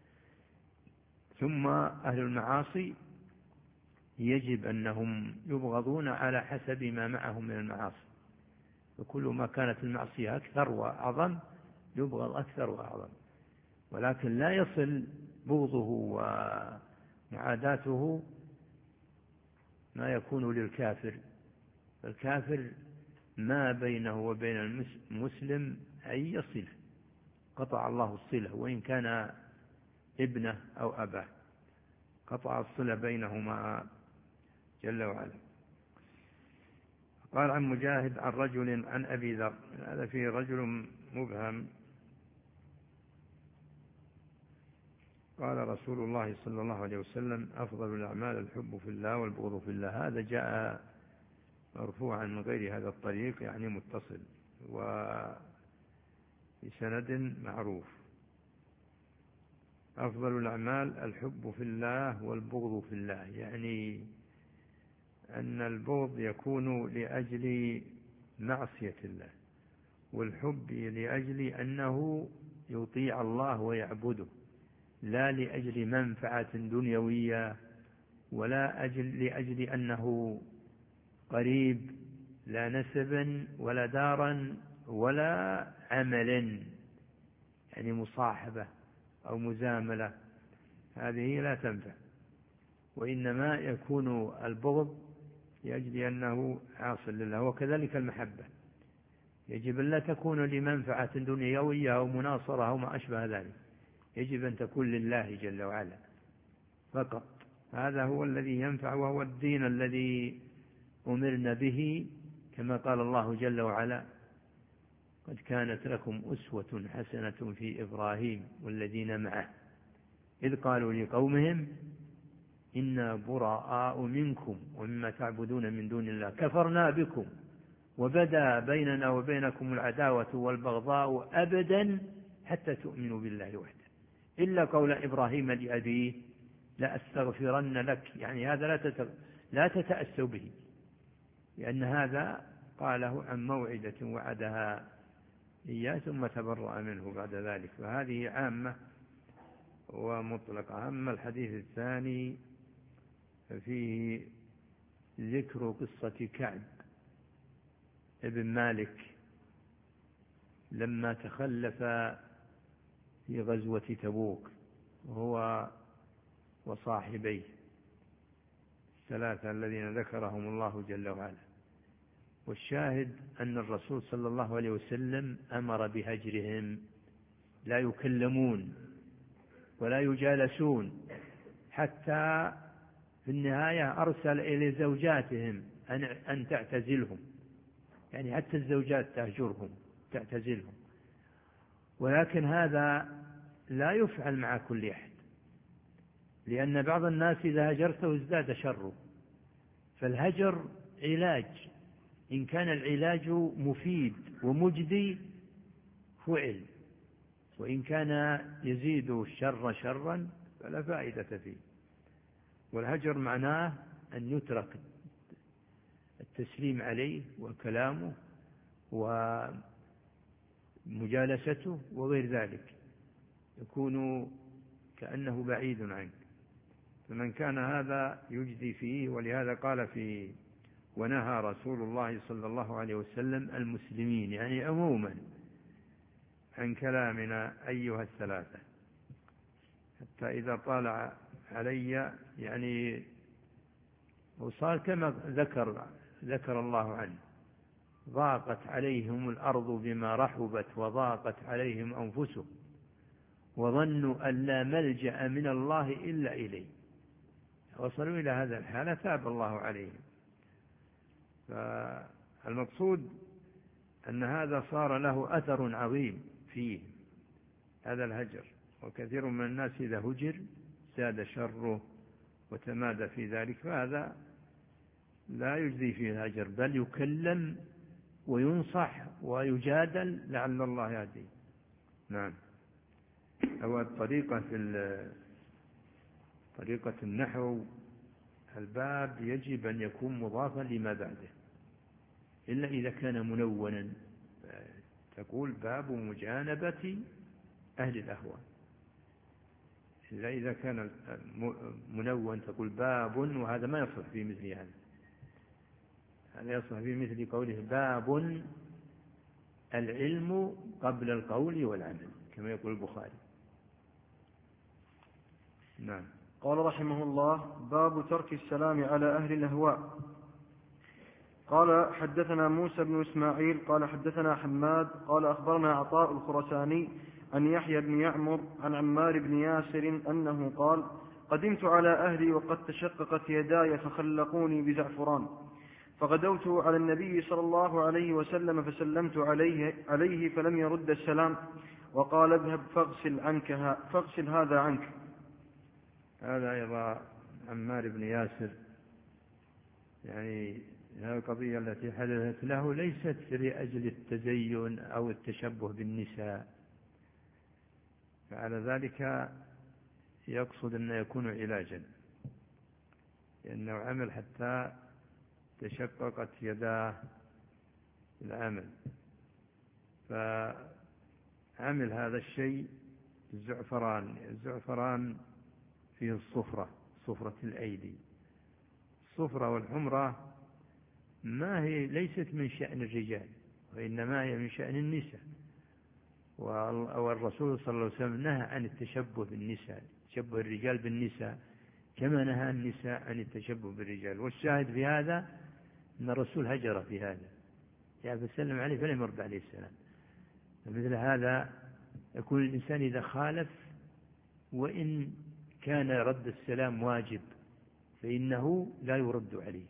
ثم أهل المعاصي يجب أنهم يبغضون على حسب ما معهم من المعاصي، وكل ما كانت المعصية أكثر وأعظم يبغض أكثر وأعظم، ولكن لا يصل بغضه ومعاداته ما يكون للكافر. الكافر ما بينه وبين المسلم أي صلة، قطع الله الصلة، وإن كان ابنه أو أباه قطع الصلة بينهما جل وعلا. قال عن مجاهد عن رجل عن أبي ذر، هذا فيه رجل مبهم. قال رسول الله صلى الله عليه وسلم أفضل الأعمال الحب في الله والبغض في الله. هذا جاء مرفوعا من غير هذا الطريق، يعني متصل وفي سند معروف. أفضل الأعمال الحب في الله والبغض في الله، يعني أن البغض يكون لأجل معصية الله، والحب لأجل أنه يطيع الله ويعبده، لا لأجل منفعة دنيوية، ولا لأجل أنه قريب، لا نسبا ولا دارا ولا عملا، يعني مصاحبة أو مزاملة، هذه لا تنفع. وإنما يكون البغض لأجل أنه عاص لله. وكذلك المحبة يجب أن لا تكون لمنفعة دنيوية أو مناصرة أو ما أشبه ذلك، يجب أن تكون لله جل وعلا فقط. هذا هو الذي ينفع، وهو الدين الذي أمرنا به، كما قال الله جل وعلا قد كانت لكم أسوة حسنة في إبراهيم والذين معه إذ قالوا لقومهم إنا براء منكم ومما تعبدون من دون الله كفرنا بكم وبدا بيننا وبينكم العداوة والبغضاء أبدا حتى تؤمنوا بالله وحده إلا قول إبراهيم لأبيه لأستغفرن لك، يعني هذا لا تتأسوا به، لأن هذا قاله عن موعدة وعدها إياه ثم تبرأ منه بعد ذلك، فهذه عامة ومطلقة. أما الحديث الثاني فيه ذكر قصة كعب ابن مالك لما تخلف في غزوة تبوك وهو وصاحبيه الثلاثة الذين ذكرهم الله جل وعلا. والشاهد أن الرسول صلى الله عليه وسلم أمر بهجرهم، لا يكلمون ولا يجالسون، حتى في النهاية أرسل إلى زوجاتهم أن تعتزلهم، يعني حتى الزوجات تهجرهم تعتزلهم. ولكن هذا لا يفعل مع كل أحد، لأن بعض الناس إذا هجرته ازداد شره. فالهجر علاج، إن كان العلاج مفيد ومجدي فعل، وإن كان يزيد الشر شرا فلا فائدة فيه. والهجر معناه أن يترك والتسليم عليه وكلامه ومجالسته وغير ذلك، يكون كأنه بعيد عنك. فمن كان هذا يجدي فيه، ولهذا قال فيه: ونهى رسول الله صلى الله عليه وسلم المسلمين، يعني عموما، عن كلامنا أيها الثلاثة، حتى إذا طالع علي، يعني وصار كما ذكر الله عنه: ضاقت عليهم الأرض بما رحبت وضاقت عليهم أنفسهم وظنوا أن لا ملجأ من الله إلا إليه. وصلوا إلى هذا الحالة تاب الله عليهم. فالمقصود أن هذا صار له أثر عظيم فيه، هذا الهجر. وكثير من الناس إذا هجر زاد شره وتمادى في ذلك، فهذا لا يجزي فيه الهجر، بل يكلم وينصح ويجادل لعل الله يهديه. نعم. أو الطريقة في طريقة النحو، الباب يجب أن يكون مضافا لما بعده، إلا إذا كان منونا، تقول: باب مجانبة أهل الأهواء. إلا إذا كان منون تقول: باب، وهذا ما يصلح في مثل هذا. هذا يصلح في مثل قوله: باب العلم قبل القول والعمل، كما يقول البخاري. نعم. قال رحمه الله: باب ترك السلام على أهل الأهواء. قال: حدثنا موسى بن إسماعيل قال حدثنا حماد قال أخبرنا عطاء الخرساني عن يحيى بن يعمر عن عمار بن ياسر أنه قال: قدمت على أهلي وقد تشققت يداي فخلقوني بزعفران، فغدوت على النبي صلى الله عليه وسلم فسلمت عليه فلم يرد السلام، وقال: اذهب فاغسل هذا عنك. هذا أيضا عمار بن ياسر، يعني هذه القضية التي حدثت له ليست لأجل التزين أو التشبه بالنساء، فعلى ذلك يقصد أن يكون علاجا، لأنه عمل حتى تشققت يداه العمل، فعمل هذا الشيء الزعفران فيه الصفرة، صفرة الأيدي. الصفرة والحمرة ليست من شأن الرجال، وإنما هي من شأن النساء. والرسول صلى الله عليه وسلم نهى عن التشبه بالنساء، تشبه الرجال بالنساء، كما نهى النساء عن التشبه بالرجال. والشاهد في هذا أن الرسول هجر في هذا، يعني فسلم عليه فلم يرد عليه السلام. مثل هذا يكون الإنسان إذا خالف، وإن كان رد السلام واجب، فإنه لا يرد عليه،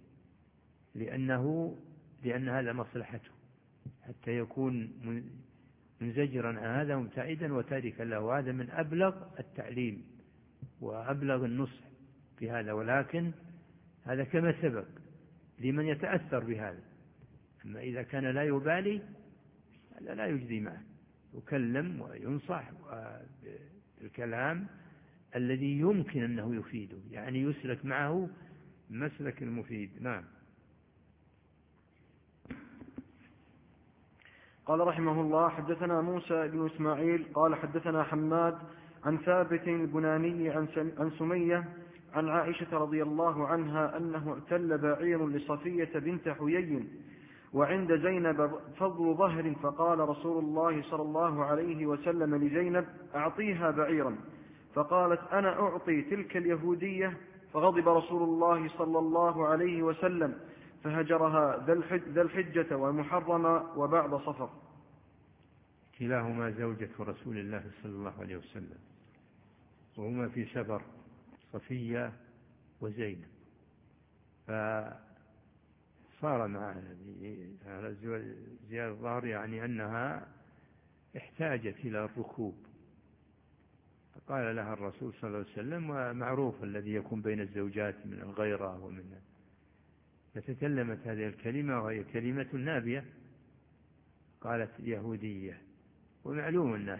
لأن هذا مصلحته، حتى يكون منزجرا عن هذا مبتعدا وتاركا له. هذا من أبلغ التعليم وأبلغ النصح في هذا، ولكن هذا كما سبق لمن يتأثر بهذا. أما إذا كان لا يبالي، هذا لا يجدي معه، يكلم وينصح بالكلام الذي يمكن أنه يفيده، يعني يسلك معه مسلك المفيد. نعم. قال رحمه الله: حدثنا موسى بن إسماعيل قال حدثنا حماد عن ثابت البناني عن سمية عن عائشة رضي الله عنها أنه اعتل بعير لصفية بنت حيي وعند زينب فضل ظهر، فقال رسول الله صلى الله عليه وسلم لزينب: أعطيها بعيرا، فقالت: أنا أعطي تلك اليهودية، فغضب رسول الله صلى الله عليه وسلم فهجرها ذا الحجة والمحرم وبعد صفر. كلاهما زوجة رسول الله صلى الله عليه وسلم، وهما في سفر، صفية وزينب، فصار معها على زيادة الظهر، يعني أنها احتاجت إلى الركوب، فقال لها الرسول صلى الله عليه وسلم، ومعروف الذي يكون بين الزوجات من الغيرة ومن، فتكلمت هذه الكلمة وهي كلمة نابية، قالت: يهودية. ومعلوم أنها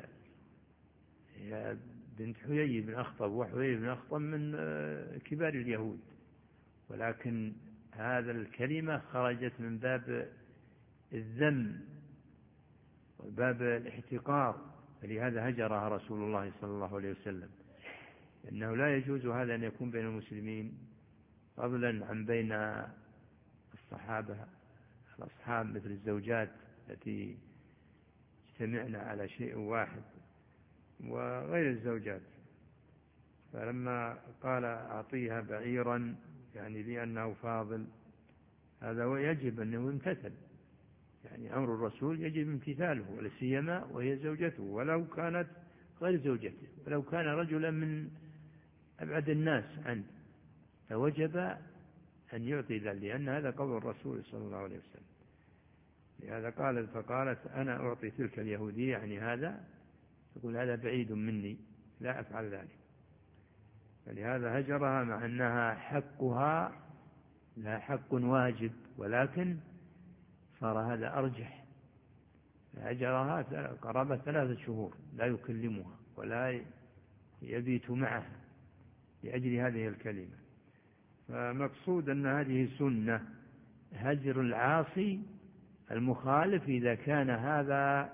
هي بنت حيي بن أخطب، وحيي بن أخطب من كبار اليهود، ولكن هذا الكلمة خرجت من باب الذم وباب الاحتقار، فلهذا هجرها رسول الله صلى الله عليه وسلم، إنه لا يجوز هذا أن يكون بين المسلمين، فضلا عن بين الصحابة الأصحاب مثل الزوجات التي اجتمعنا على شيء واحد وغير الزوجات. فلما قال أعطيها بعيرا يعني لأنه فاضل، هذا يجب أنه يمتثل، يعني أمر الرسول يجب امتثاله، ولا سيما وهي زوجته، ولو كانت غير زوجته، ولو كان رجلا من أبعد الناس عنه فوجب أن يعطي ذلك، لأن هذا قول الرسول صلى الله عليه وسلم. لهذا فقالت أنا أعطي تلك اليهودية، يعني هذا تقول هذا بعيد مني لا أفعل ذلك، فلهذا هجرها مع أنها حقها لا حق واجب، ولكن صار هذا أرجح، هجرها قرابة 3 شهور لا يكلمها ولا يبيت معها لأجل هذه الكلمة. فمقصود أن هذه سنة، هجر العاصي المخالف إذا كان هذا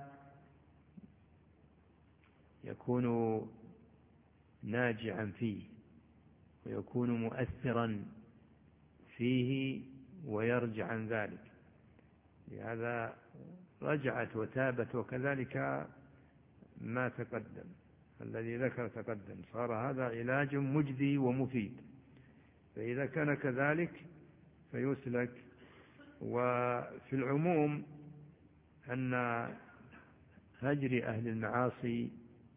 يكون ناجعا فيه ويكون مؤثرا فيه ويرجع عن ذلك، لهذا رجعت وتابت، وكذلك ما تقدم الذي ذكر تقدم، صار هذا علاج مجدي ومفيد. فإذا كان كذلك فيسلك. وفي العموم أن هجر أهل المعاصي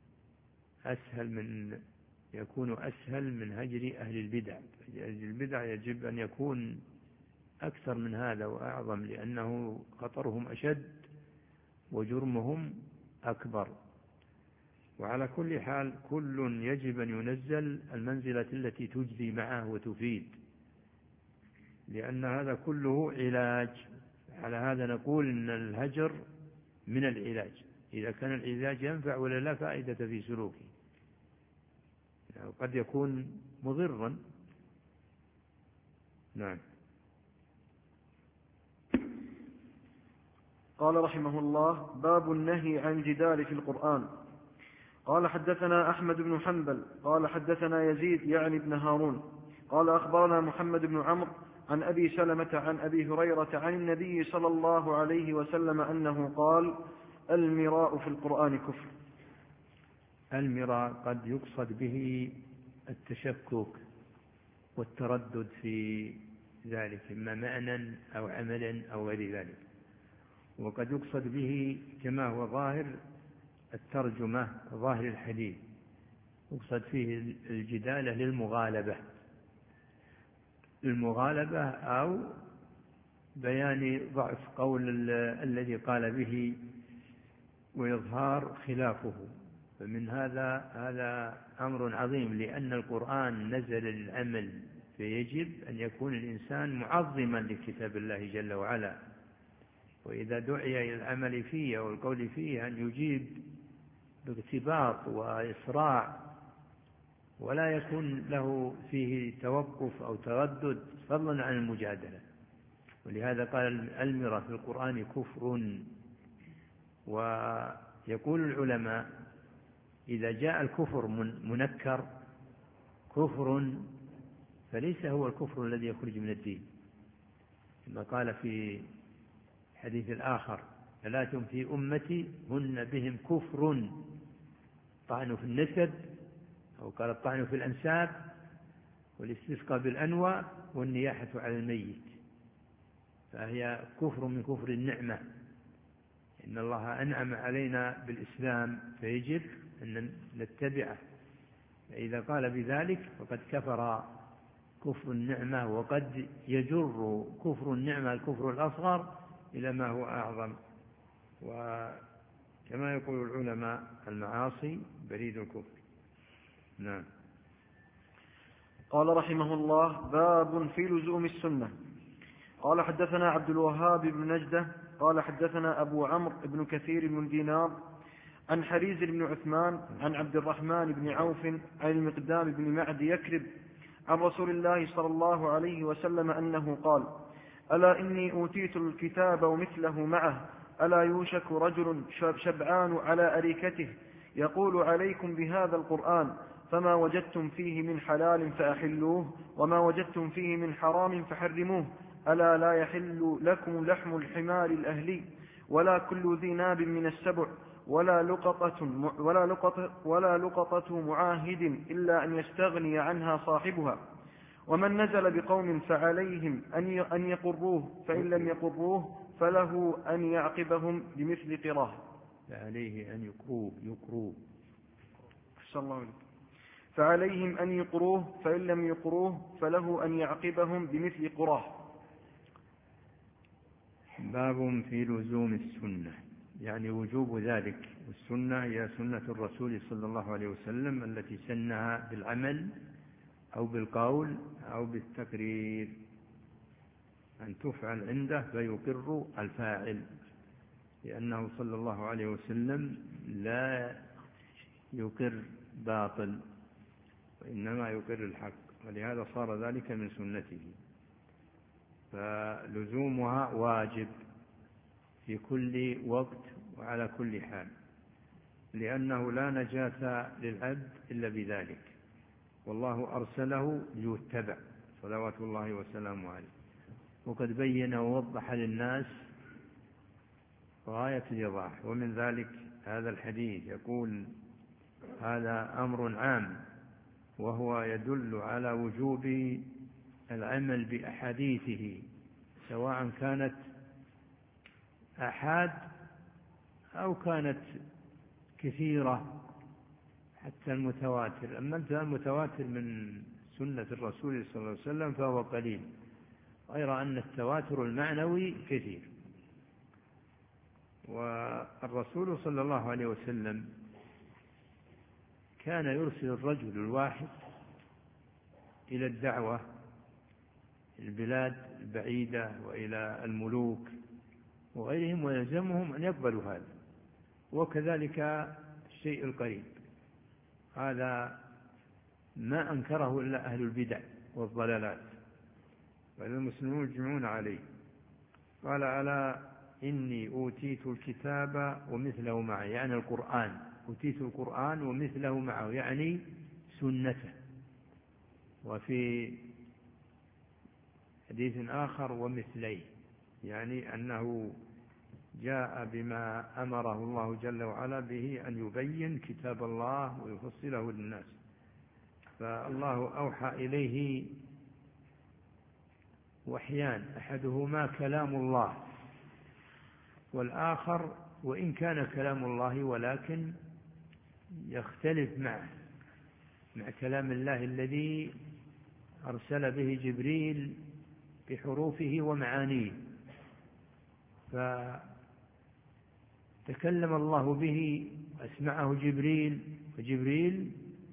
يكون أسهل من هجر أهل البدع. أهل البدع يجب أن يكون أكثر من هذا وأعظم، لأنه خطرهم أشد وجرمهم أكبر. وعلى كل حال كل يجب أن ينزل المنزلة التي تجزي معه وتفيد، لأن هذا كله علاج. على هذا نقول إن الهجر من العلاج، إذا كان العلاج ينفع ولا لا فائدة في سلوكه، يعني قد يكون مضرا. نعم. قال رحمه الله: باب النهي عن جدال في القرآن. قال حدثنا أحمد بن حنبل قال حدثنا يزيد يعني بن هارون قال أخبرنا محمد بن عمرو عن أبي سلمة عن أبي هريرة عن النبي صلى الله عليه وسلم أنه قال: المراء في القرآن كفر. المراء قد يقصد به التشكك والتردد في ذلك، إما معنى أو عملا أو غير ذلك، وقد يقصد به كما هو ظاهر الترجمة ظاهر الحديث، يقصد فيه الجدالة للمغالبة أو بيان ضعف قول الذي قال به ويظهار خلافه. فمن هذا أمر عظيم، لأن القرآن نزل للعمل، فيجب أن يكون الإنسان معظما لكتاب الله جل وعلا، وإذا دعي إلى العمل فيه والقول فيه أن يجيب باغتباط وإسراع، ولا يكون له فيه توقف أو تردد فضلا عن المجادلة. ولهذا قال المرة في القرآن كفر. ويقول العلماء إذا جاء الكفر منكر كفر فليس هو الكفر الذي يخرج من الدين، كما قال في حديث الآخر: ثلاث في أمتي هن بهم كفر، طعن في النسب، أو قال الطعن في الأنساب، والاستسقاء بالأنوى، والنياحة على الميت، فهي كفر من كفر النعمة. إن الله أنعم علينا بالإسلام فيجب أن نتبعه، فإذا قال بذلك فقد كفر كفر النعمة، وقد يجر كفر النعمة الكفر الأصغر إلى ما هو أعظم. وكما يقول العلماء المعاصي بريد الكفر. نعم. قال رحمه الله: باب في لزوم السنة. قال حدثنا عبد الوهاب بن نجدة قال حدثنا أبو عمرو بن كثير بن دينار عن حريز بن عثمان عن عبد الرحمن بن عوف عن المقدام بن معد يكرب عن رسول الله صلى الله عليه وسلم أنه قال: ألا إني أوتيت الكتاب ومثله معه، ألا يوشك رجل شبعان على أريكته يقول عليكم بهذا القرآن، فما وجدتم فيه من حلال فأحلوه، وما وجدتم فيه من حرام فحرموه، ألا لا يحل لكم لحم الحمار الأهلي، ولا كل ذي ناب من السبع، ولا لقطة معاهد إلا أن يستغني عنها صاحبها. ومن نزل بقوم فعليهم أن يقروه، فإن لم يقروه فله أن يعقبهم بمثل قراه. فعليه أن يقروه. فعليهم أن يقروه، فإن لم يقروه فله أن يعقبهم بمثل قراه. باب في لزوم السنة، يعني وجوب ذلك. والسنة هي سنة الرسول صلى الله عليه وسلم التي سنها بالعمل أو بالقول أو بالتقرير، أن تفعل عنده فيقر الفاعل، لأنه صلى الله عليه وسلم لا يقر باطل وإنما يقر الحق، ولهذا صار ذلك من سنته. فلزومها واجب في كل وقت وعلى كل حال، لأنه لا نجاة للعبد إلا بذلك، والله أرسله ليتبع صلوات الله وسلامه عليه. وقد بين ووضح للناس غاية الإيضاح. ومن ذلك هذا الحديث يقول هذا أمر عام، وهو يدل على وجوب العمل بأحاديثه، سواء كانت أحاد أو كانت كثيرة، حتى المتواتر. أما المتواتر من سنة الرسول صلى الله عليه وسلم فهو قليل، غير أن التواتر المعنوي كثير. والرسول صلى الله عليه وسلم كان يرسل الرجل الواحد إلى الدعوة البلاد البعيدة وإلى الملوك وغيرهم، ويلزمهم أن يقبلوا هذا. وكذلك الشيء القريب، هذا ما أنكره إلا أهل البدع والضلالات، والمسلمون يجمعون عليه. قال: ألا إني أوتيت الكتاب ومثله معه، يعني القرآن، أوتيت القرآن ومثله معه يعني سنته. وفي حديث آخر ومثليه، يعني أنه جاء بما أمره الله جل وعلا به، أن يبين كتاب الله ويفصله للناس. فالله أوحى إليه وحيان، أحدهما كلام الله، والآخر وإن كان كلام الله ولكن يختلف مع كلام الله الذي أرسل به جبريل بحروفه ومعانيه. فتكلم الله به، أسمعه جبريل، وجبريل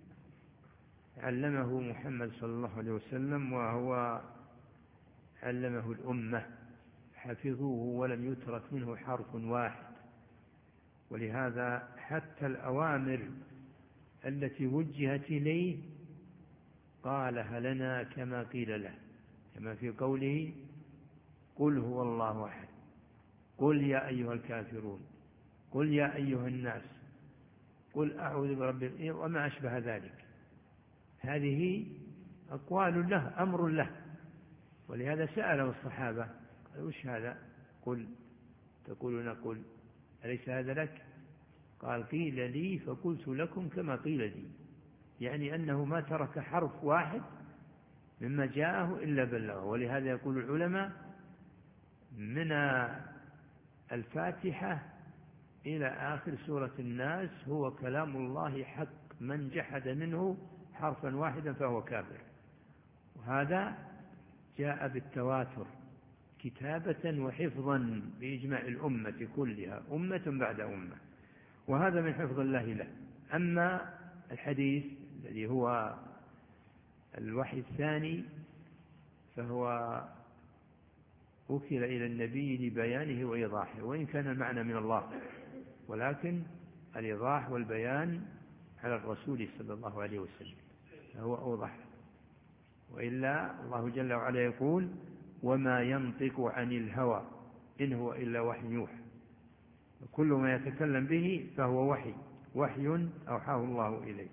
علمه محمد صلى الله عليه وسلم، وهو علمه الأمة، حفظوه ولم يترك منه حرف واحد. ولهذا حتى الأوامر التي وجهت إليه قالها لنا كما قيل له، كما في قوله: قل هو الله أحد، قل يا أيها الكافرون، قل يا أيها الناس، قل أعوذ برب الإيه، وما أشبه ذلك. هذه أقوال له، أمر له. ولهذا سأله الصحابة: وش هذا؟ قل، تقولون قل، أليس هذا لك؟ قال: قيل لي فقلت لكم كما قيل لي، يعني أنه ما ترك حرف واحد مما جاءه إلا بلغه. ولهذا يقول العلماء: من الفاتحة إلى آخر سورة الناس هو كلام الله حق، من جحد منه حرفا واحدا فهو كافر. وهذا جاء بالتواتر كتابة وحفظا بإجماع الأمة كلها، أمة بعد أمة، وهذا من حفظ الله له. أما الحديث الذي هو الوحي الثاني فهو وكل إلى النبي لبيانه وإيضاحه، وإن كان المعنى من الله، ولكن الإيضاح والبيان على الرسول صلى الله عليه وسلم، فهو أوضح. وإلا الله جل وعلا يقول وما ينطق عن الهوى إن هو إلا وحي يوحى، كل ما يتكلم به فهو وحي أوحاه الله إليه.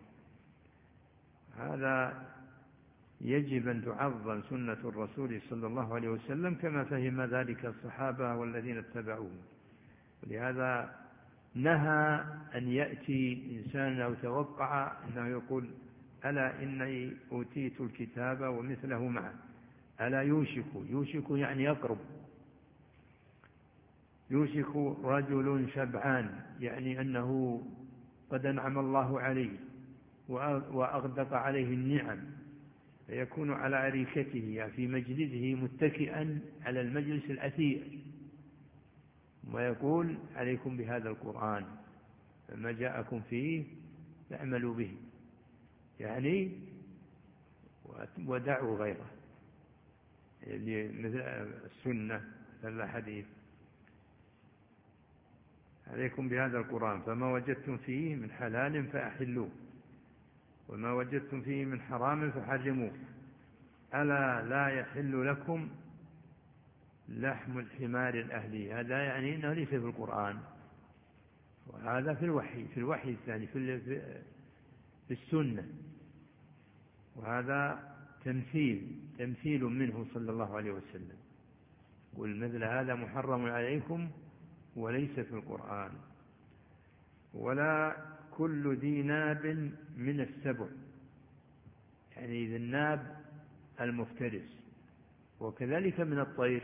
هذا يجب أن تعظم سنة الرسول صلى الله عليه وسلم كما فهم ذلك الصحابة والذين اتبعوه. ولهذا نهى أن يأتي إنسان أو توقع أنه يقول ألا إني أوتيت الكتاب ومثله معه، ألا يوشك يعني يقرب، يوشك رجل شبعان يعني أنه قد أنعم الله عليه وأغدق عليه النعم، فيكون على أريكته يعني في مجلسه متكئا على المجلس الأثير، ويقول عليكم بهذا القرآن فما جاءكم فيه فاعملوا به، يعني ودعوا غيره، مثل السنة مثل الحديث عليكم بهذا القرآن فما وجدتم فيه من حلال فأحلوه وما وجدتم فيه من حرام فحرموه، ألا لا يحل لكم لحم الحمار الأهلي. هذا يعني أنه ليس في القرآن، وهذا في الوحي الثاني في السنة، وهذا تمثيل منه صلى الله عليه وسلم، قل مثل هذا محرم عليكم وليس في القرآن. ولا كل ذي ناب من السبع، يعني ذي الناب المفترس، وكذلك من الطير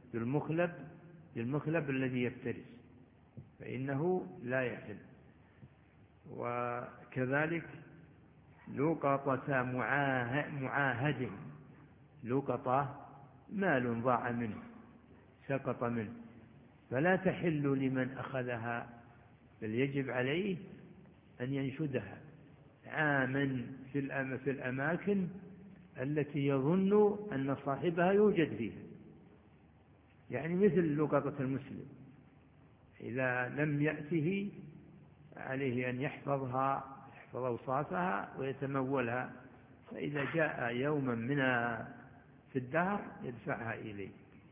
للمخلب الذي يفترس فإنه لا يحل. وكذلك لقطة معاهد، لقطة مال ضاع منه سقط منه فلا تحل لمن أخذها، بل يجب عليه أن ينشدها عاما في الأماكن التي يظن أن صاحبها يوجد فيها، يعني مثل لقطة المسلم إذا لم يأته عليه أن يحفظ أوصافها ويتمولها، فإذا جاء يوما في الدهر يدفعها إليه.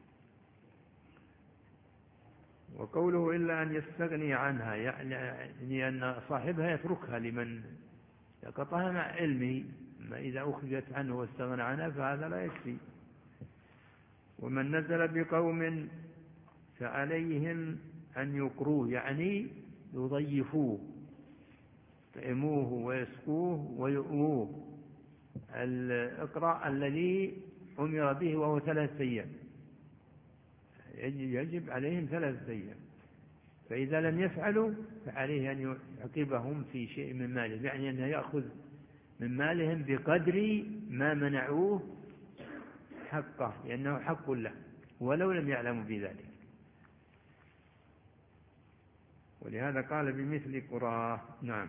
وقوله إلا أن يستغني عنها يعني أن صاحبها يتركها لمن يقطعها مع علمه، أما إذا أخذت عنه واستغنى عنها فهذا لا يكفي. ومن نزل بقوم فعليهم أن يقروه يعني يضيفوه، يطعموه ويسقوه ويؤووه، الإقراء الذي أمر به وهو 3 أيام، يجب عليهم 3 أيام، فإذا لم يفعلوا فعليه أن يعقبهم في شيء من ماله، يعني أنه يأخذ من مالهم بقدر ما منعوه حقه، لأنه حق له ولو لم يعلموا بذلك. ولهذا قال بمثل قراه. نعم.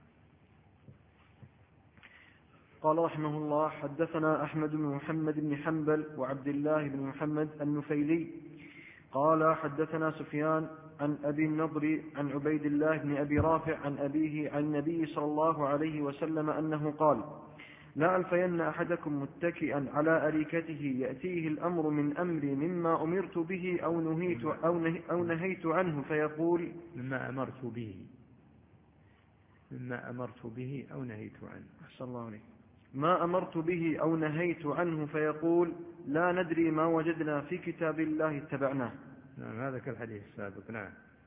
قال رحمه الله حدثنا أحمد بن محمد بن حنبل وعبد الله بن محمد النفيلي قال حدثنا سفيان عن أبي النضر عن عبيد الله بن أبي رافع عن أبيه عن النبي صلى الله عليه وسلم أنه قال لا ألفين أحدكم متكئا على أريكته يأتيه الأمر من أمري مما أمرت به أو نهيت عنه فيقول مما أمرت به أو نهيت عنه. أحسن الله عليك. ما أمرت به أو نهيت عنه فيقول لا ندري ما وجدنا في كتاب الله اتبعناه. نعم هذا كالحديث السابق. نعم.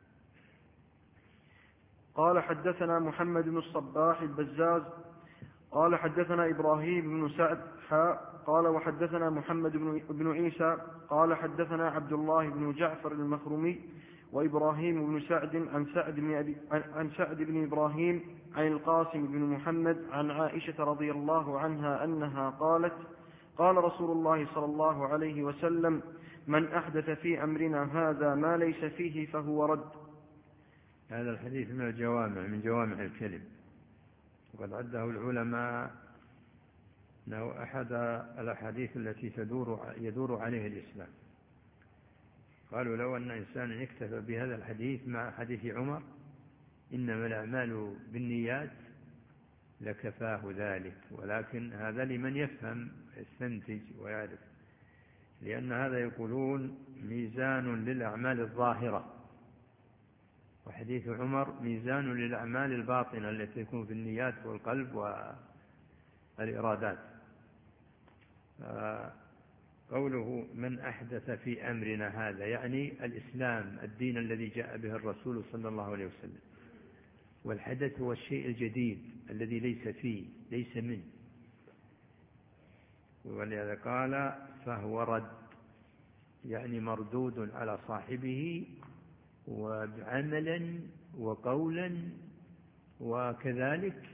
قال حدثنا محمد بن الصباح البزاز قال حدثنا إبراهيم بن سعد قال وحدثنا محمد بن عيسى قال حدثنا عبد الله بن جعفر المخرمي وإبراهيم بن سعد عن سعد بن إبراهيم عن القاسم بن محمد عن عائشة رضي الله عنها أنها قالت قال رسول الله صلى الله عليه وسلم من أحدث في أمرنا هذا ما ليس فيه فهو رد. هذا الحديث من جوامع الكلم، وقد عده العلماء أنه أحد الأحاديث التي يدور عليه الإسلام. قالوا لو أن إنسانا اكتفى بهذا الحديث مع حديث عمر إنما الأعمال بالنيات لكفاه ذلك، ولكن هذا لمن يفهم يستنتج ويعرف، لأن هذا يقولون ميزان للأعمال الظاهرة، وحديث عمر ميزان للأعمال الباطنة التي تكون في النيات والقلب والإرادات. قوله من أحدث في أمرنا هذا يعني الإسلام، الدين الذي جاء به الرسول صلى الله عليه وسلم، والحدث هو الشيء الجديد الذي ليس فيه ليس منه، ولهذا قال فهو رد، يعني مردود على صاحبه وعملا وقولا، وكذلك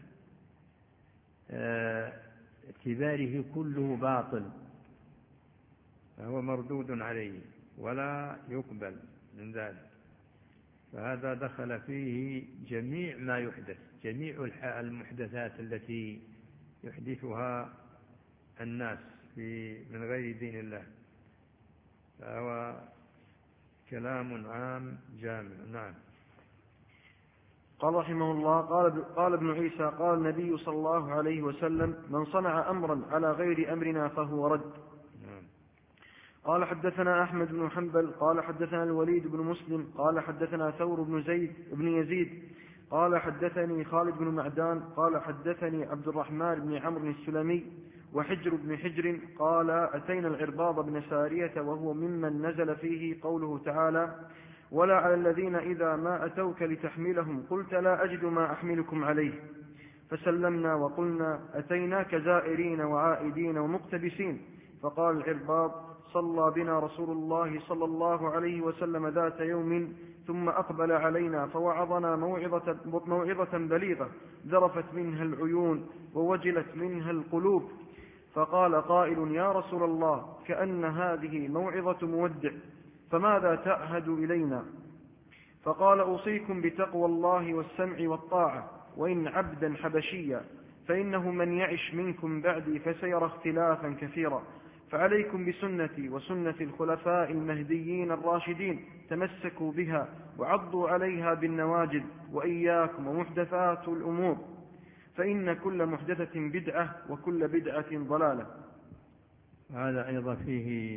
اعتباره كله باطل، فهو مردود عليه ولا يقبل من ذلك. فهذا دخل فيه جميع ما يحدث، جميع المحدثات التي يحدثها الناس من غير دين الله، فهو كلام عام جامع. نعم. قال رحمه الله قال ابن عيسى قال النبي صلى الله عليه وسلم من صنع أمرا على غير أمرنا فهو رد. قال حدثنا أحمد بن حنبل قال حدثنا الوليد بن مسلم قال حدثنا ثور بن يزيد قال حدثني خالد بن معدان قال حدثني عبد الرحمن بن عمرو السلمي وحجر بن حجر قال أتينا العرباض بن سارية وهو ممن نزل فيه قوله تعالى ولا على الذين إذا ما أتوك لتحملهم قلت لا أجد ما أحملكم عليه فسلمنا وقلنا أتيناك زائرين وعائدين ومقتبسين. فقال العرباض صلى بنا رسول الله صلى الله عليه وسلم ذات يوم ثم أقبل علينا فوعظنا موعظة بليغة ذرفت منها العيون ووجلت منها القلوب. فقال قائل يا رسول الله كأن هذه موعظة مودع فماذا تعهد إلينا؟ فقال أوصيكم بتقوى الله والسمع والطاعة وإن عبدا حبشيا فإنه من يعش منكم بعدي فسيرى اختلافا كثيرا فعليكم بسنتي وسنة الخلفاء المهديين الراشدين تمسكوا بها وعضوا عليها بالنواجذ وإياكم ومحدثات الأمور فإن كل محدثة بدعة وكل بدعة ضلالة. هذا أيضا فيه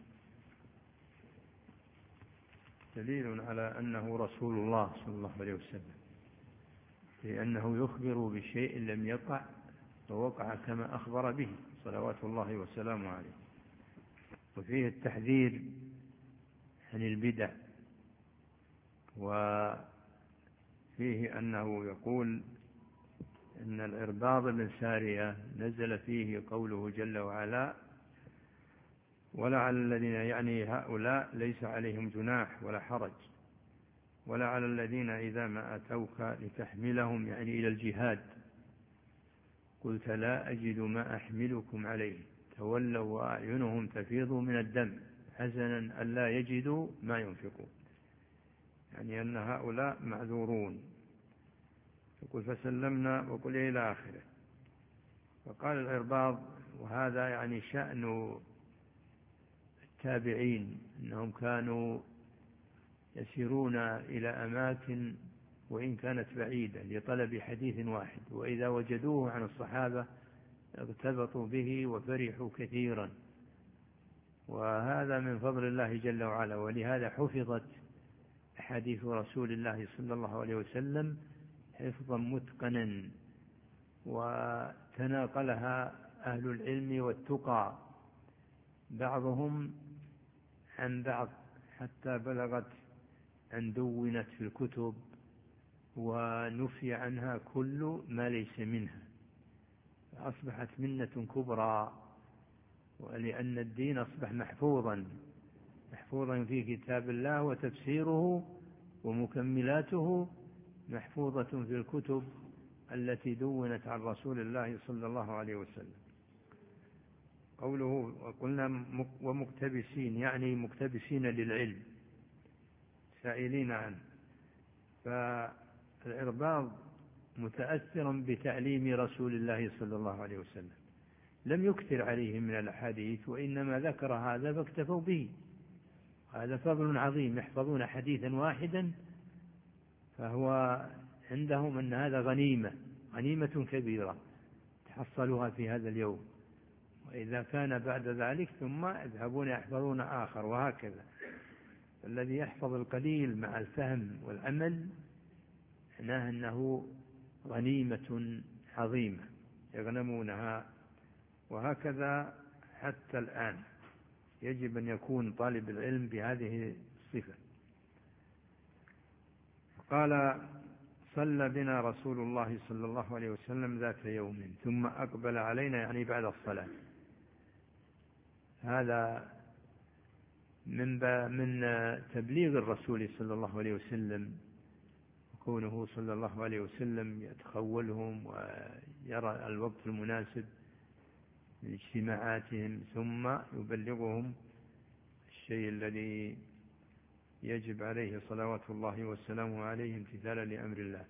دليل على أنه رسول الله صلى الله عليه وسلم، لأنه يخبر بشيء لم يقع ووقع كما أخبر به صلوات الله وسلامه عليه. وفيه التحذير عن البدع، وفيه أنه يقول إن العرباض بن سارية نزل فيه قوله جل وعلا ولا على الذين يعني هؤلاء ليس عليهم جناح ولا حرج ولا على الذين إذا ما أتوك لتحملهم يعني إلى الجهاد قلت لا أجد ما أحملكم عليه تولوا وأعينهم تفيض من الدم حزنا ألا يجدوا ما ينفقون، يعني أن هؤلاء معذورون. يقول فسلمنا وقل إلى آخره. فقال العرباض وهذا يعني شأن التابعين أنهم كانوا يسيرون إلى أماكن وإن كانت بعيدة لطلب حديث واحد، وإذا وجدوه عن الصحابة ارتبطوا به وفرحوا كثيرا، وهذا من فضل الله جل وعلا. ولهذا حفظت أحاديث رسول الله صلى الله عليه وسلم حفظا متقنا، وتناقلها أهل العلم والتقى بعضهم عن بعض حتى بلغت أن دونت في الكتب ونفي عنها كل ما ليس منها، أصبحت منة كبرى، ولأن الدين أصبح محفوظا في كتاب الله وتفسيره ومكملاته محفوظة في الكتب التي دونت عن رسول الله صلى الله عليه وسلم. قوله وقلنا ومقتبسين يعني مقتبسين للعلم سائلين عنه. فالعرباض متأثر بتعليم رسول الله صلى الله عليه وسلم، لم يكثر عليهم من الأحاديث وإنما ذكر هذا فاكتفوا به. هذا فضل عظيم، يحفظون حديثا واحدا فهو عندهم أن هذا غنيمة غنيمة كبيرة تحصلها في هذا اليوم، وإذا كان بعد ذلك ثم يذهبون يحفظون آخر، وهكذا. الذي يحفظ القليل مع الفهم والعمل معناه أنه غنيمة عظيمة يغنمونها. وهكذا حتى الآن يجب أن يكون طالب العلم بهذه الصفة. قال: صلى بنا رسول الله صلى الله عليه وسلم ذات يوم ثم أقبل علينا، يعني بعد الصلاة. هذا من تبليغ الرسول صلى الله عليه وسلم، وكونه صلى الله عليه وسلم يتخولهم ويرى الوقت المناسب لاجتماعاتهم، ثم يبلغهم الشيء الذي يجب عليه صلوات الله وسلامه عليه امتثالا لأمر الله.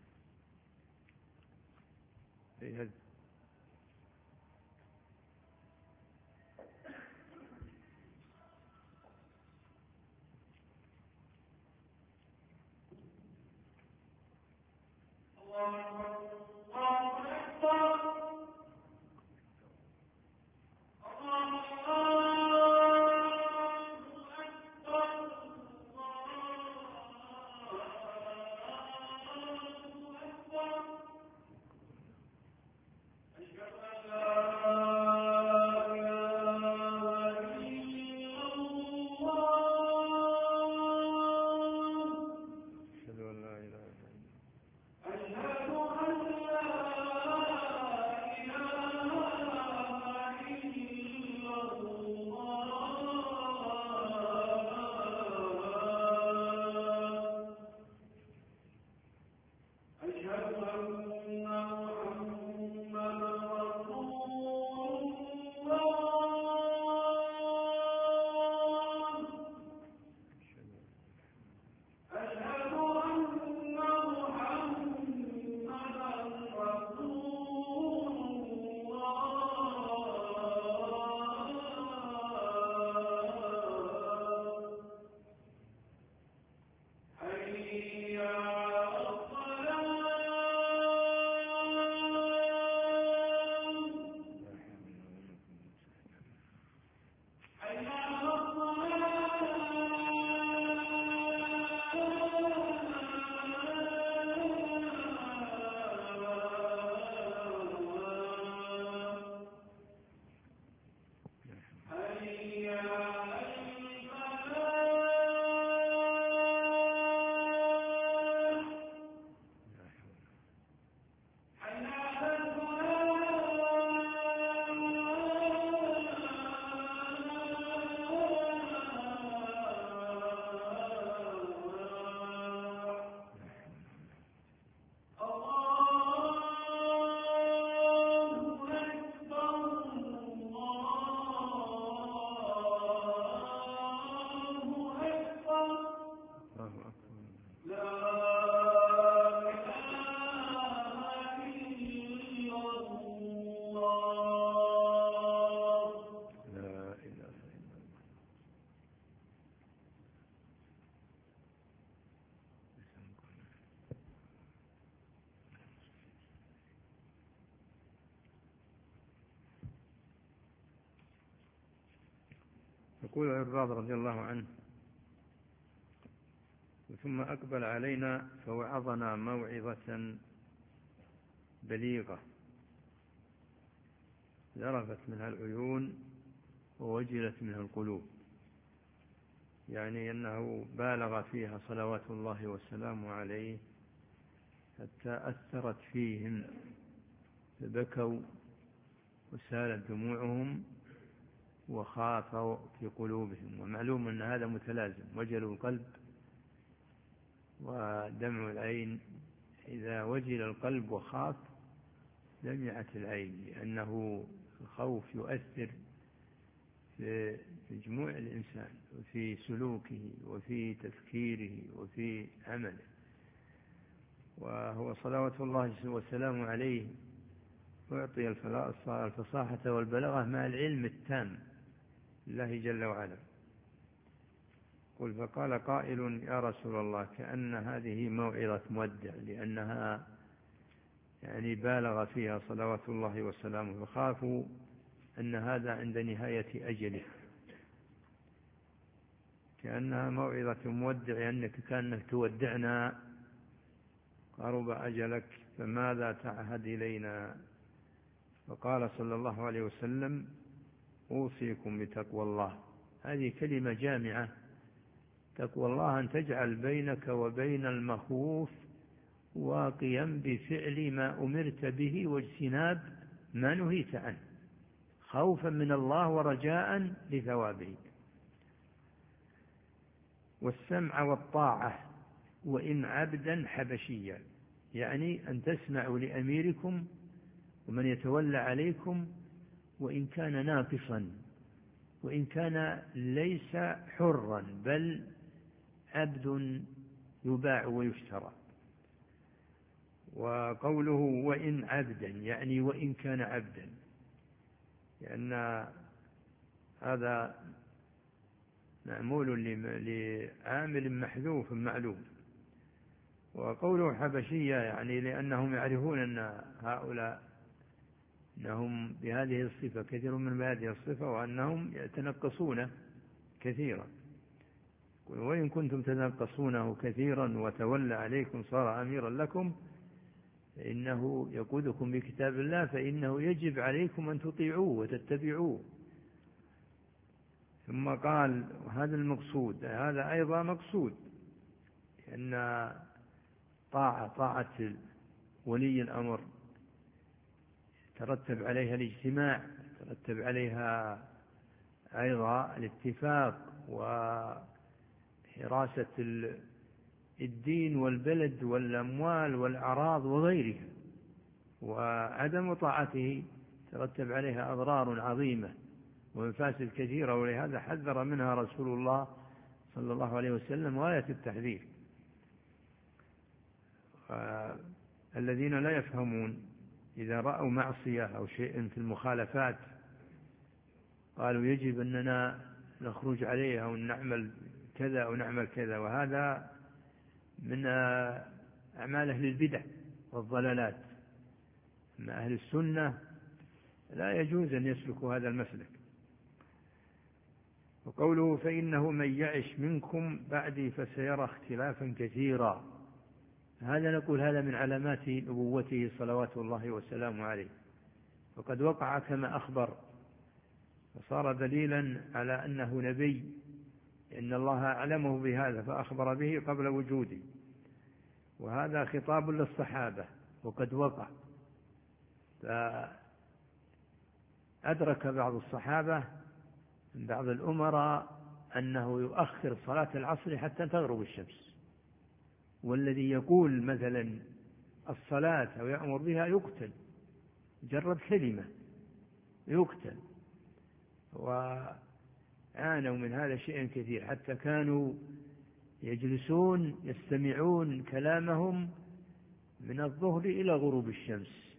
يقول العرباض رضي الله عنه: ثم أقبل علينا فوعظنا موعظة بليغة ذرفت منها العيون ووجلت منها القلوب، يعني أنه بالغ فيها صلوات الله وسلامه عليه حتى أثرت فيهم فبكوا وسالت دموعهم وخافوا في قلوبهم. ومعلوم أن هذا متلازم، وجل القلب ودمع العين. إذا وجل القلب وخاف دمعت العين، لأنه الخوف يؤثر في جموع الإنسان وفي سلوكه وفي تفكيره وفي عمله. وهو صلوات الله وسلامه عليه يعطي الفصاحة والبلاغة مع العلم التام لله جل وعلا. قل: فقال قائل: يا رسول الله، كأن هذه موعظة مودع، لأنها يعني بالغ فيها صلوات الله وسلامه، وخافوا أن هذا عند نهاية أجله، كأنها موعظة مودع، أنك كأنك تودعنا، قرب أجلك فماذا تعهد إلينا؟ فقال صلى الله عليه وسلم: أوصيكم بتقوى الله. هذه كلمة جامعة. تقوى الله أن تجعل بينك وبين المخوف واقيا بفعل ما أمرت به واجتناب ما نهيت عنه، خوفا من الله ورجاء لثوابه. والسمع والطاعة وإن عبدا حبشيا، يعني أن تسمعوا لأميركم ومن يتولى عليكم وإن كان ناقصا، وإن كان ليس حرا بل عبد يباع ويشترى. وقوله وإن عبدا يعني وإن كان عبدا، لأن هذا معمول لعامل محذوف معلوم. وقوله حبشية يعني لأنهم يعرفون أن هؤلاء أنهم بهذه الصفة، كثير من بهذه الصفة، وأنهم يتنقصون كثيرا. وإن كنتم تنقصونه كثيرا وتولى عليكم صار أميرا لكم، فإنه يقودكم بكتاب الله، فإنه يجب عليكم أن تطيعوه وتتبعوه. ثم قال هذا المقصود، هذا أيضا مقصود، لأن طاعة ولي الأمر ترتب عليها الاجتماع، ترتب عليها أيضا الاتفاق وحراسة الدين والبلد والأموال والأعراض وغيرها. وعدم طاعته ترتب عليها أضرار عظيمة ومفاسد كثيرة، ولهذا حذر منها رسول الله صلى الله عليه وسلم غاية التحذير. الذين لا يفهمون إذا رأوا معصية أو شيء في المخالفات قالوا يجب أننا نخرج عليها ونعمل كذا ونعمل كذا، وهذا من أعمال أهل البدع والضلالات. أما أهل السنة لا يجوز أن يسلكوا هذا المسلك. وقوله فإنه من يعش منكم بعدي فسيرى اختلافا كثيرا، هذا نقول هذا من علامات نبوته صلوات الله وسلامه عليه، وقد وقع كما أخبر، وصار دليلا على أنه نبي، إن الله أعلمه بهذا فأخبر به قبل وجوده. وهذا خطاب للصحابة وقد وقع. فأدرك بعض الصحابة من بعض الأمراء أنه يؤخر صلاة العصر حتى تغرب الشمس، والذي يقول مثلا الصلاة أو يأمر بها يقتل، جرب كلمة يقتل. وعانوا من هذا شيء كثير، حتى كانوا يجلسون يستمعون كلامهم من الظهر إلى غروب الشمس،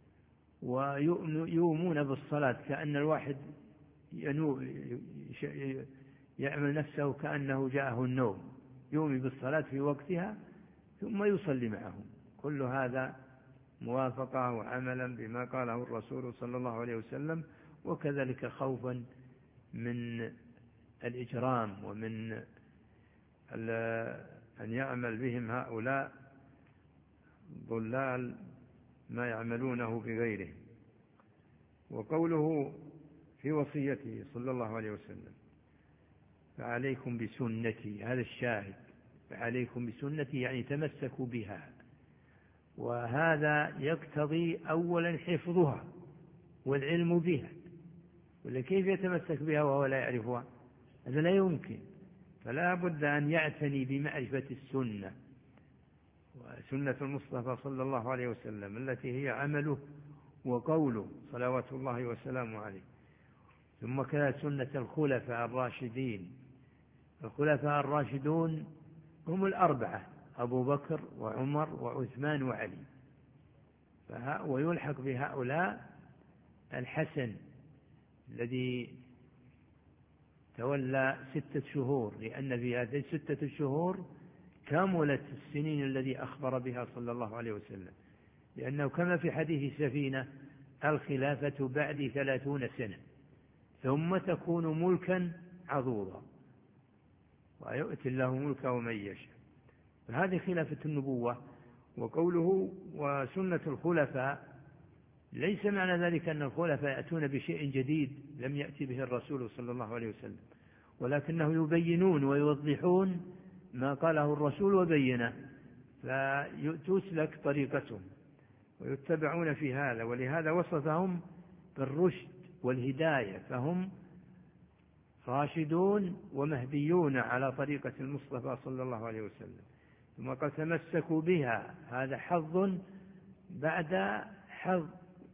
ويؤمون بالصلاة كأن الواحد يعمل نفسه كأنه جاءه النوم، يؤمن بالصلاة في وقتها ثم يصلي معهم. كل هذا موافقة وعملا بما قاله الرسول صلى الله عليه وسلم، وكذلك خوفا من الإجرام ومن أن يعمل بهم هؤلاء ضلال ما يعملونه بغيره. وقوله في وصيته صلى الله عليه وسلم فعليكم بسنتي، هذا الشاهد، فعليكم بسنتي يعني تمسكوا بها. وهذا يقتضي أولا حفظها والعلم بها، ولا كيف يتمسك بها وهو لا يعرفها؟ هذا لا يمكن. فلا بد أن يعتني بمعرفة السنة، وسنة المصطفى صلى الله عليه وسلم التي هي عمله وقوله صلوات الله وسلامه عليه. ثم كانت سنة الخلفاء الراشدين. الخلفاء الراشدون هم الأربعة: أبو بكر وعمر وعثمان وعلي. ويلحق بهؤلاء الحسن الذي تولى 6 شهور، لأن في هذه 6 شهور كاملت السنين الذي أخبر بها صلى الله عليه وسلم. لأنه كما في حديث السفينة الخلافة بعد 30 سنة ثم تكون ملكا عضوضا ويؤتي الله ملكه من يشاء. فهذه خلافة النبوة. وقوله وسنة الخلفاء ليس معنى ذلك أن الخلفاء يأتون بشيء جديد لم يأتي به الرسول صلى الله عليه وسلم، ولكنه يبينون ويوضحون ما قاله الرسول وبينه، فيتسلك طريقتهم ويتبعون في هذا. ولهذا وصفهم بالرشد والهداية، فهم راشدون ومهديون على طريقة المصطفى صلى الله عليه وسلم. ثم قد تمسكوا بها، هذا حظ بعد حظ،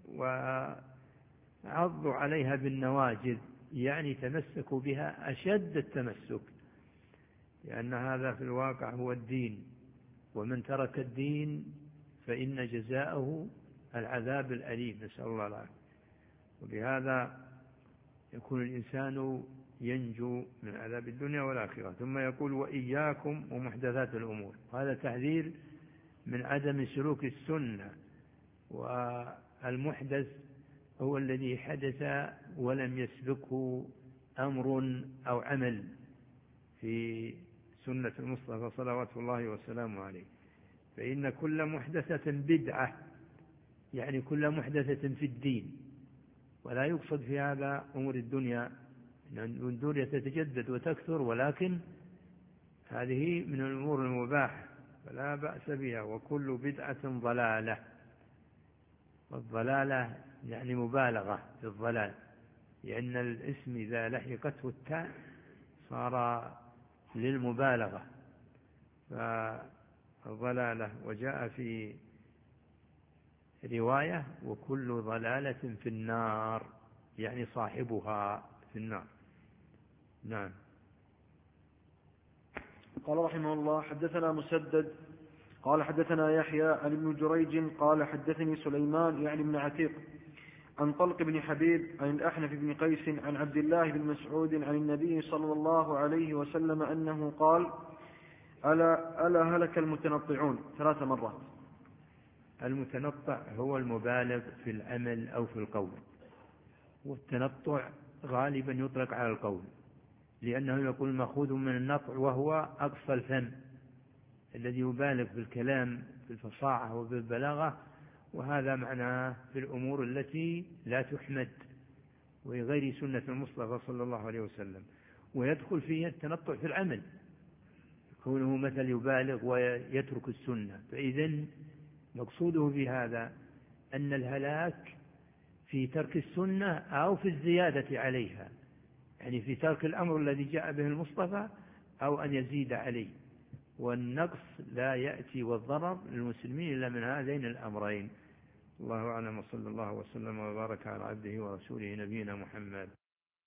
وعضوا عليها بالنواجذ، يعني تمسكوا بها أشد التمسك، لأن هذا في الواقع هو الدين، ومن ترك الدين فإن جزاءه العذاب الأليم، نسأل الله العافية. وبهذا يكون الإنسان ينجو من عذاب الدنيا والآخرة. ثم يقول وإياكم ومحدثات الأمور، هذا تحذير من عدم سلوك السنة. والمحدث هو الذي حدث ولم يسبقه أمر أو عمل في سنة المصطفى صلوات الله وسلامه عليه. فإن كل محدثة بدعة، يعني كل محدثة في الدين، ولا يقصد في هذا أمور الدنيا، لأن الدنيا تتجدد وتكثر، ولكن هذه من الأمور المباحة فلا بأس بها. وكل بدعة ضلالة، والضلالة يعني مبالغة في الضلال، لأن الاسم إذا لحقته التاء صار للمبالغة، فالضلالة. وجاء في رواية وكل ضلالة في النار، يعني صاحبها في النار. نعم. قال رحمه الله حدثنا مسدد قال حدثنا يحيى عن ابن جريج قال حدثني سليمان يعني ابن عتيق عن طلق بن حبيب عن الأحنف بن قيس عن عبد الله بن مسعود عن النبي صلى الله عليه وسلم أنه قال ألا هلك المتنطعون 3 مرات. المتنطع هو المبالغ في العمل أو في القول، والتنطع غالبا يطلق على القول، لأنه يقول مأخوذ من النطع وهو أقصى الفم الذي يبالغ في الكلام في الفصاحة وبالبلاغة، وهذا معناه في الأمور التي لا تحمد وغير سنة المصطفى صلى الله عليه وسلم. ويدخل فيه التنطع في العمل، كونه مثل يبالغ ويترك السنة. فإذن مقصوده في هذا أن الهلاك في ترك السنة أو في الزيادة عليها، يعني في ترك الأمر الذي جاء به المصطفى أو أن يزيد عليه. والنقص لا يأتي والضرر للمسلمين إلا من هذين الأمرين. الله أعلم، وصلى الله وسلم وبارك على عبده ورسوله نبينا محمد.